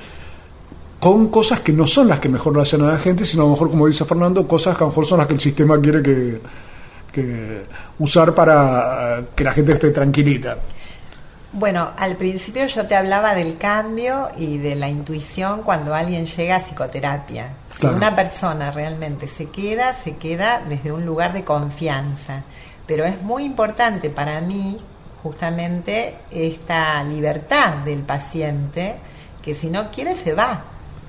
con cosas que no son las que mejor le hacen a la gente, sino a lo mejor, como dice Fernando, cosas que a lo mejor son las que el sistema quiere que, que usar para que la gente esté tranquilita.
Bueno, al principio yo te hablaba del cambio y de la intuición cuando alguien llega a psicoterapia. Si claro. Una persona realmente se queda, se queda desde un lugar de confianza. Pero es muy importante para mí justamente esta libertad del paciente, que si no quiere se va.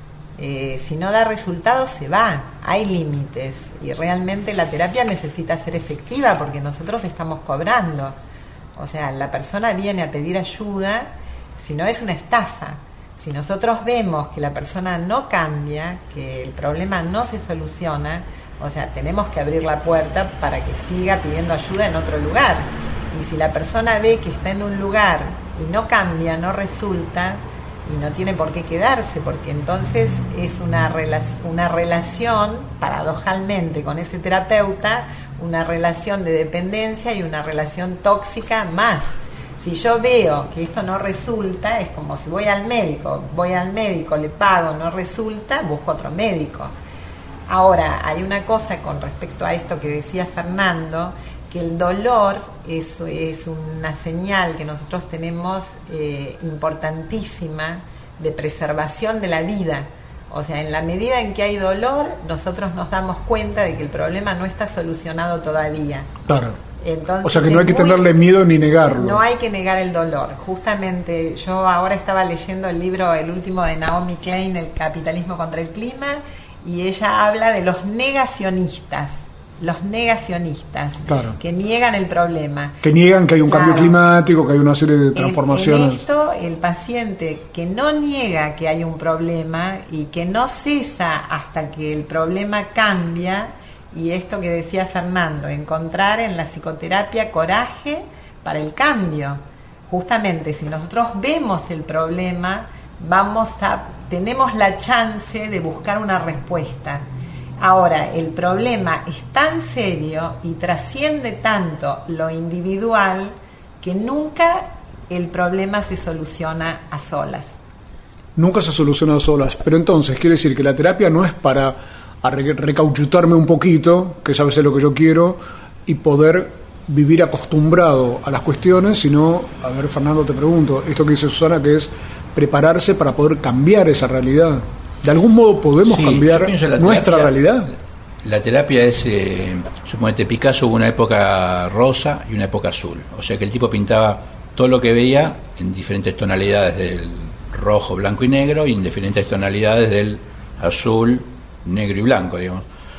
Eh, si no da resultados se va. Hay límites y realmente la terapia necesita ser efectiva porque nosotros estamos cobrando. O sea, la persona viene a pedir ayuda, si no es una estafa. Si nosotros vemos que la persona no cambia, que el problema no se soluciona, o sea, tenemos que abrir la puerta para que siga pidiendo ayuda en otro lugar. Y si la persona ve que está en un lugar y no cambia, no resulta, y no tiene por qué quedarse, porque entonces es una, rela- una relación, paradojalmente, con ese terapeuta, una relación de dependencia y una relación tóxica más. Si yo veo que esto no resulta, es como si voy al médico, voy al médico, le pago, no resulta, busco otro médico. Ahora, hay una cosa con respecto a esto que decía Fernando, que el dolor es, es una señal que nosotros tenemos eh, importantísima de preservación de la vida. O sea, en la medida en que hay dolor, nosotros nos damos cuenta de que el problema no está solucionado todavía.
Claro.
Entonces,
o sea que no hay que
muy,
tenerle miedo ni negarlo.
No hay que negar el dolor. Justamente yo ahora estaba leyendo el libro, el último de Naomi Klein, El capitalismo contra el clima, y ella habla de los negacionistas. Los negacionistas, claro. Que niegan el problema.
Que niegan que hay un claro. cambio climático, que hay una serie de transformaciones.
En, en esto, el paciente que no niega que hay un problema y que no cesa hasta que el problema cambia, y esto que decía Fernando, encontrar en la psicoterapia coraje para el cambio. Justamente, si nosotros vemos el problema, vamos a, tenemos la chance de buscar una respuesta. Ahora, el problema es tan serio y trasciende tanto lo individual que nunca el problema se soluciona a solas.
Nunca se soluciona a solas, pero entonces quiere decir que la terapia no es para recauchutarme un poquito, que es a veces lo que yo quiero, y poder vivir acostumbrado a las cuestiones, sino, a ver, Fernando, te pregunto, esto que dice Susana, que es prepararse para poder cambiar esa realidad. ¿De algún modo podemos sí, cambiar nuestra terapia, realidad?
La terapia es, eh, suponete, Picasso hubo una época rosa y una época azul. O sea que el tipo pintaba todo lo que veía en diferentes tonalidades del rojo, blanco y negro, y en diferentes tonalidades del azul, negro y blanco, digamos.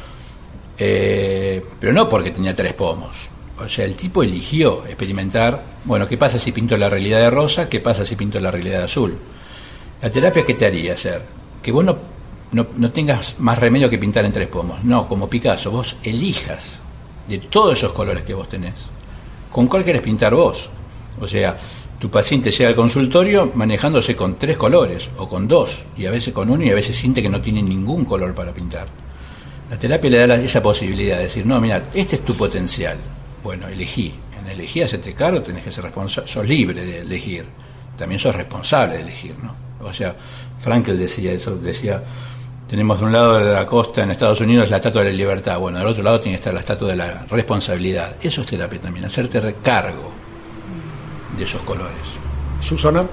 Eh, pero no porque tenía tres pomos. O sea, el tipo eligió experimentar, bueno, ¿qué pasa si pinto la realidad de rosa? ¿Qué pasa si pinto la realidad de azul? La terapia, ¿qué te haría hacer? Que vos no, no, no tengas más remedio que pintar en tres pomos. No, como Picasso, vos elijas de todos esos colores que vos tenés, ¿con cuál querés pintar vos? O sea, tu paciente llega al consultorio manejándose con tres colores, o con dos, y a veces con uno, y a veces siente que no tiene ningún color para pintar. La terapia le da la, esa posibilidad de decir, no, mira, este es tu potencial. Bueno, elegí. En elegí, hacete cargo, tenés que ser responsable. Sos libre de elegir. También sos responsable de elegir, ¿no? O sea, Frankl decía eso, decía, tenemos de un lado de la costa en Estados Unidos la estatua de la libertad, bueno, del otro lado tiene que estar la estatua de la responsabilidad. Eso es terapia también, hacerte cargo de esos colores.
Susana.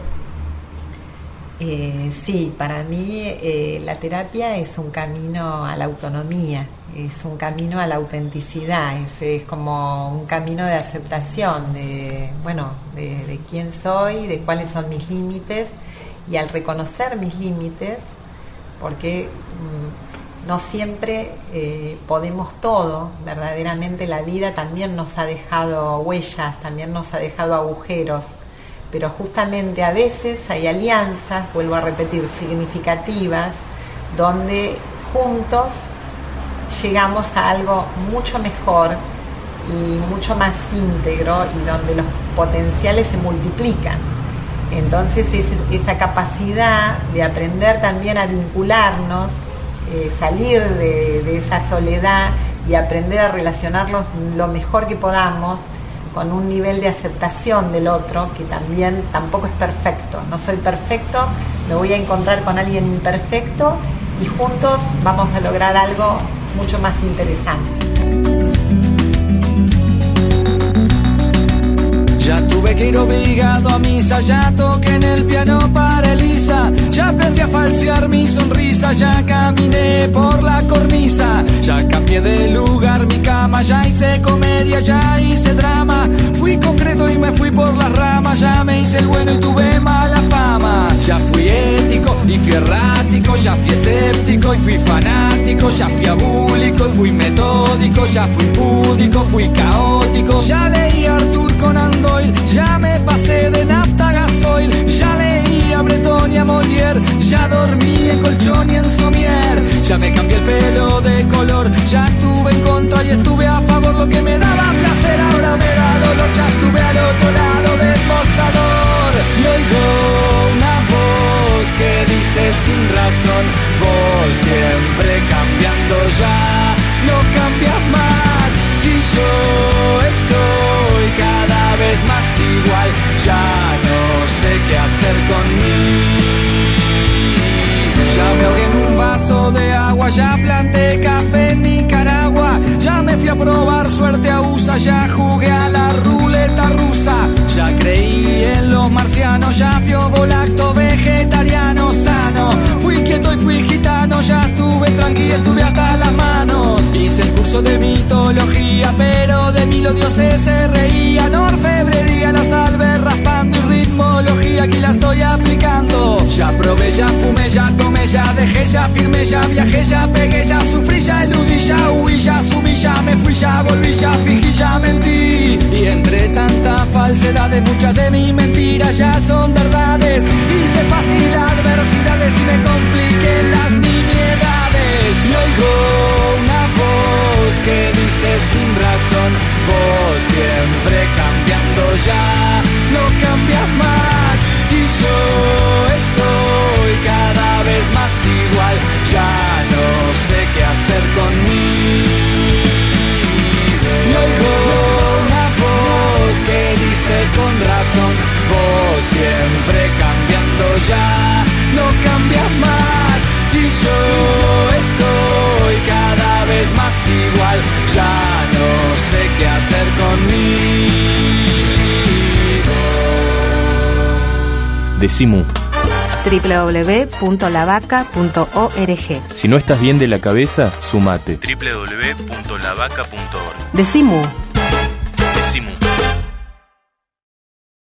Eh, sí, para mí eh, la terapia es un camino a la autonomía, es un camino a la autenticidad, es, es como un camino de aceptación de, bueno, de, de quién soy, de cuáles son mis límites. Y al reconocer mis límites, porque mmm, no siempre eh, podemos todo, verdaderamente la vida también nos ha dejado huellas, también nos ha dejado agujeros, pero justamente a veces hay alianzas, vuelvo a repetir, significativas, donde juntos llegamos a algo mucho mejor y mucho más íntegro y donde los potenciales se multiplican. Entonces es esa capacidad de aprender también a vincularnos, eh, salir de, de esa soledad y aprender a relacionarnos lo mejor que podamos, con un nivel de aceptación del otro que también tampoco es perfecto. No soy perfecto, me voy a encontrar con alguien imperfecto y juntos vamos a lograr algo mucho más interesante.
Ya tuve que ir obligado a misa, ya toqué en el piano para Elisa, ya aprendí a falsear mi sonrisa, ya caminé por la cornisa, ya cambié de lugar mi cama, ya hice comedia, ya hice drama, fui concreto y me fui por las ramas, ya me hice el bueno y tuve mala fama, ya fui ético y fui errático, ya fui escéptico y fui fanático, ya fui abúlico y fui metódico, ya fui púdico, fui caótico, ya leí a Arthur Conan Doyle, ya me pasé de nafta a gasoil, ya leí a Breton y a Molière, ya dormí en colchón y en somier, ya me cambié el pelo de color, ya estuve en contra y estuve a favor, lo que me daba placer ahora me da dolor, ya estuve al otro lado del mostrador y oigo una voz que dice sin razón, vos siempre cambiando, ya no cambias más y yo estoy cada vez más igual, ya no sé qué hacer conmigo. Ya me ahogué en un vaso de agua, ya planté café en Nicaragua, ya me fui a probar suerte a U S A, ya jugué a la ruleta rusa, ya creí en los marcianos, ya fui ovolacto vegetariano sano, fui quieto y fui gitano, ya estuve tranquilo, estuve hasta las manos, hice el curso de mitología, pero de mí los dioses se reían, orfebrería, la salve raspando y ritmología, aquí la estoy aplicando, ya probé, ya fumé, ya tomé, ya dejé, ya firmé, ya viajé, ya pegué, ya sufrí, ya eludí, ya huí, ya asumí, ya me fui, ya volví, ya fingí, ya mentí, y entre tanta falsedad muchas de mis mentiras ya son verdades, hice fácil adversidades y me compliqué las nimiedades, y oigo una voz que dice sin razón, vos siempre cambiando, ya no cambias más y yo estoy cada vez más igual, ya no sé qué hacer conmigo. Y oigo una voz que dice con razón, vos siempre cambiando, ya no cambias más y yo estoy cada vez más igual, ya no sé qué hacer conmigo.
Decimu.
doble u doble u doble u punto la vaca punto org.
Si no estás bien de la cabeza, sumate. doble u doble u doble u punto la vaca punto org.
Decimu.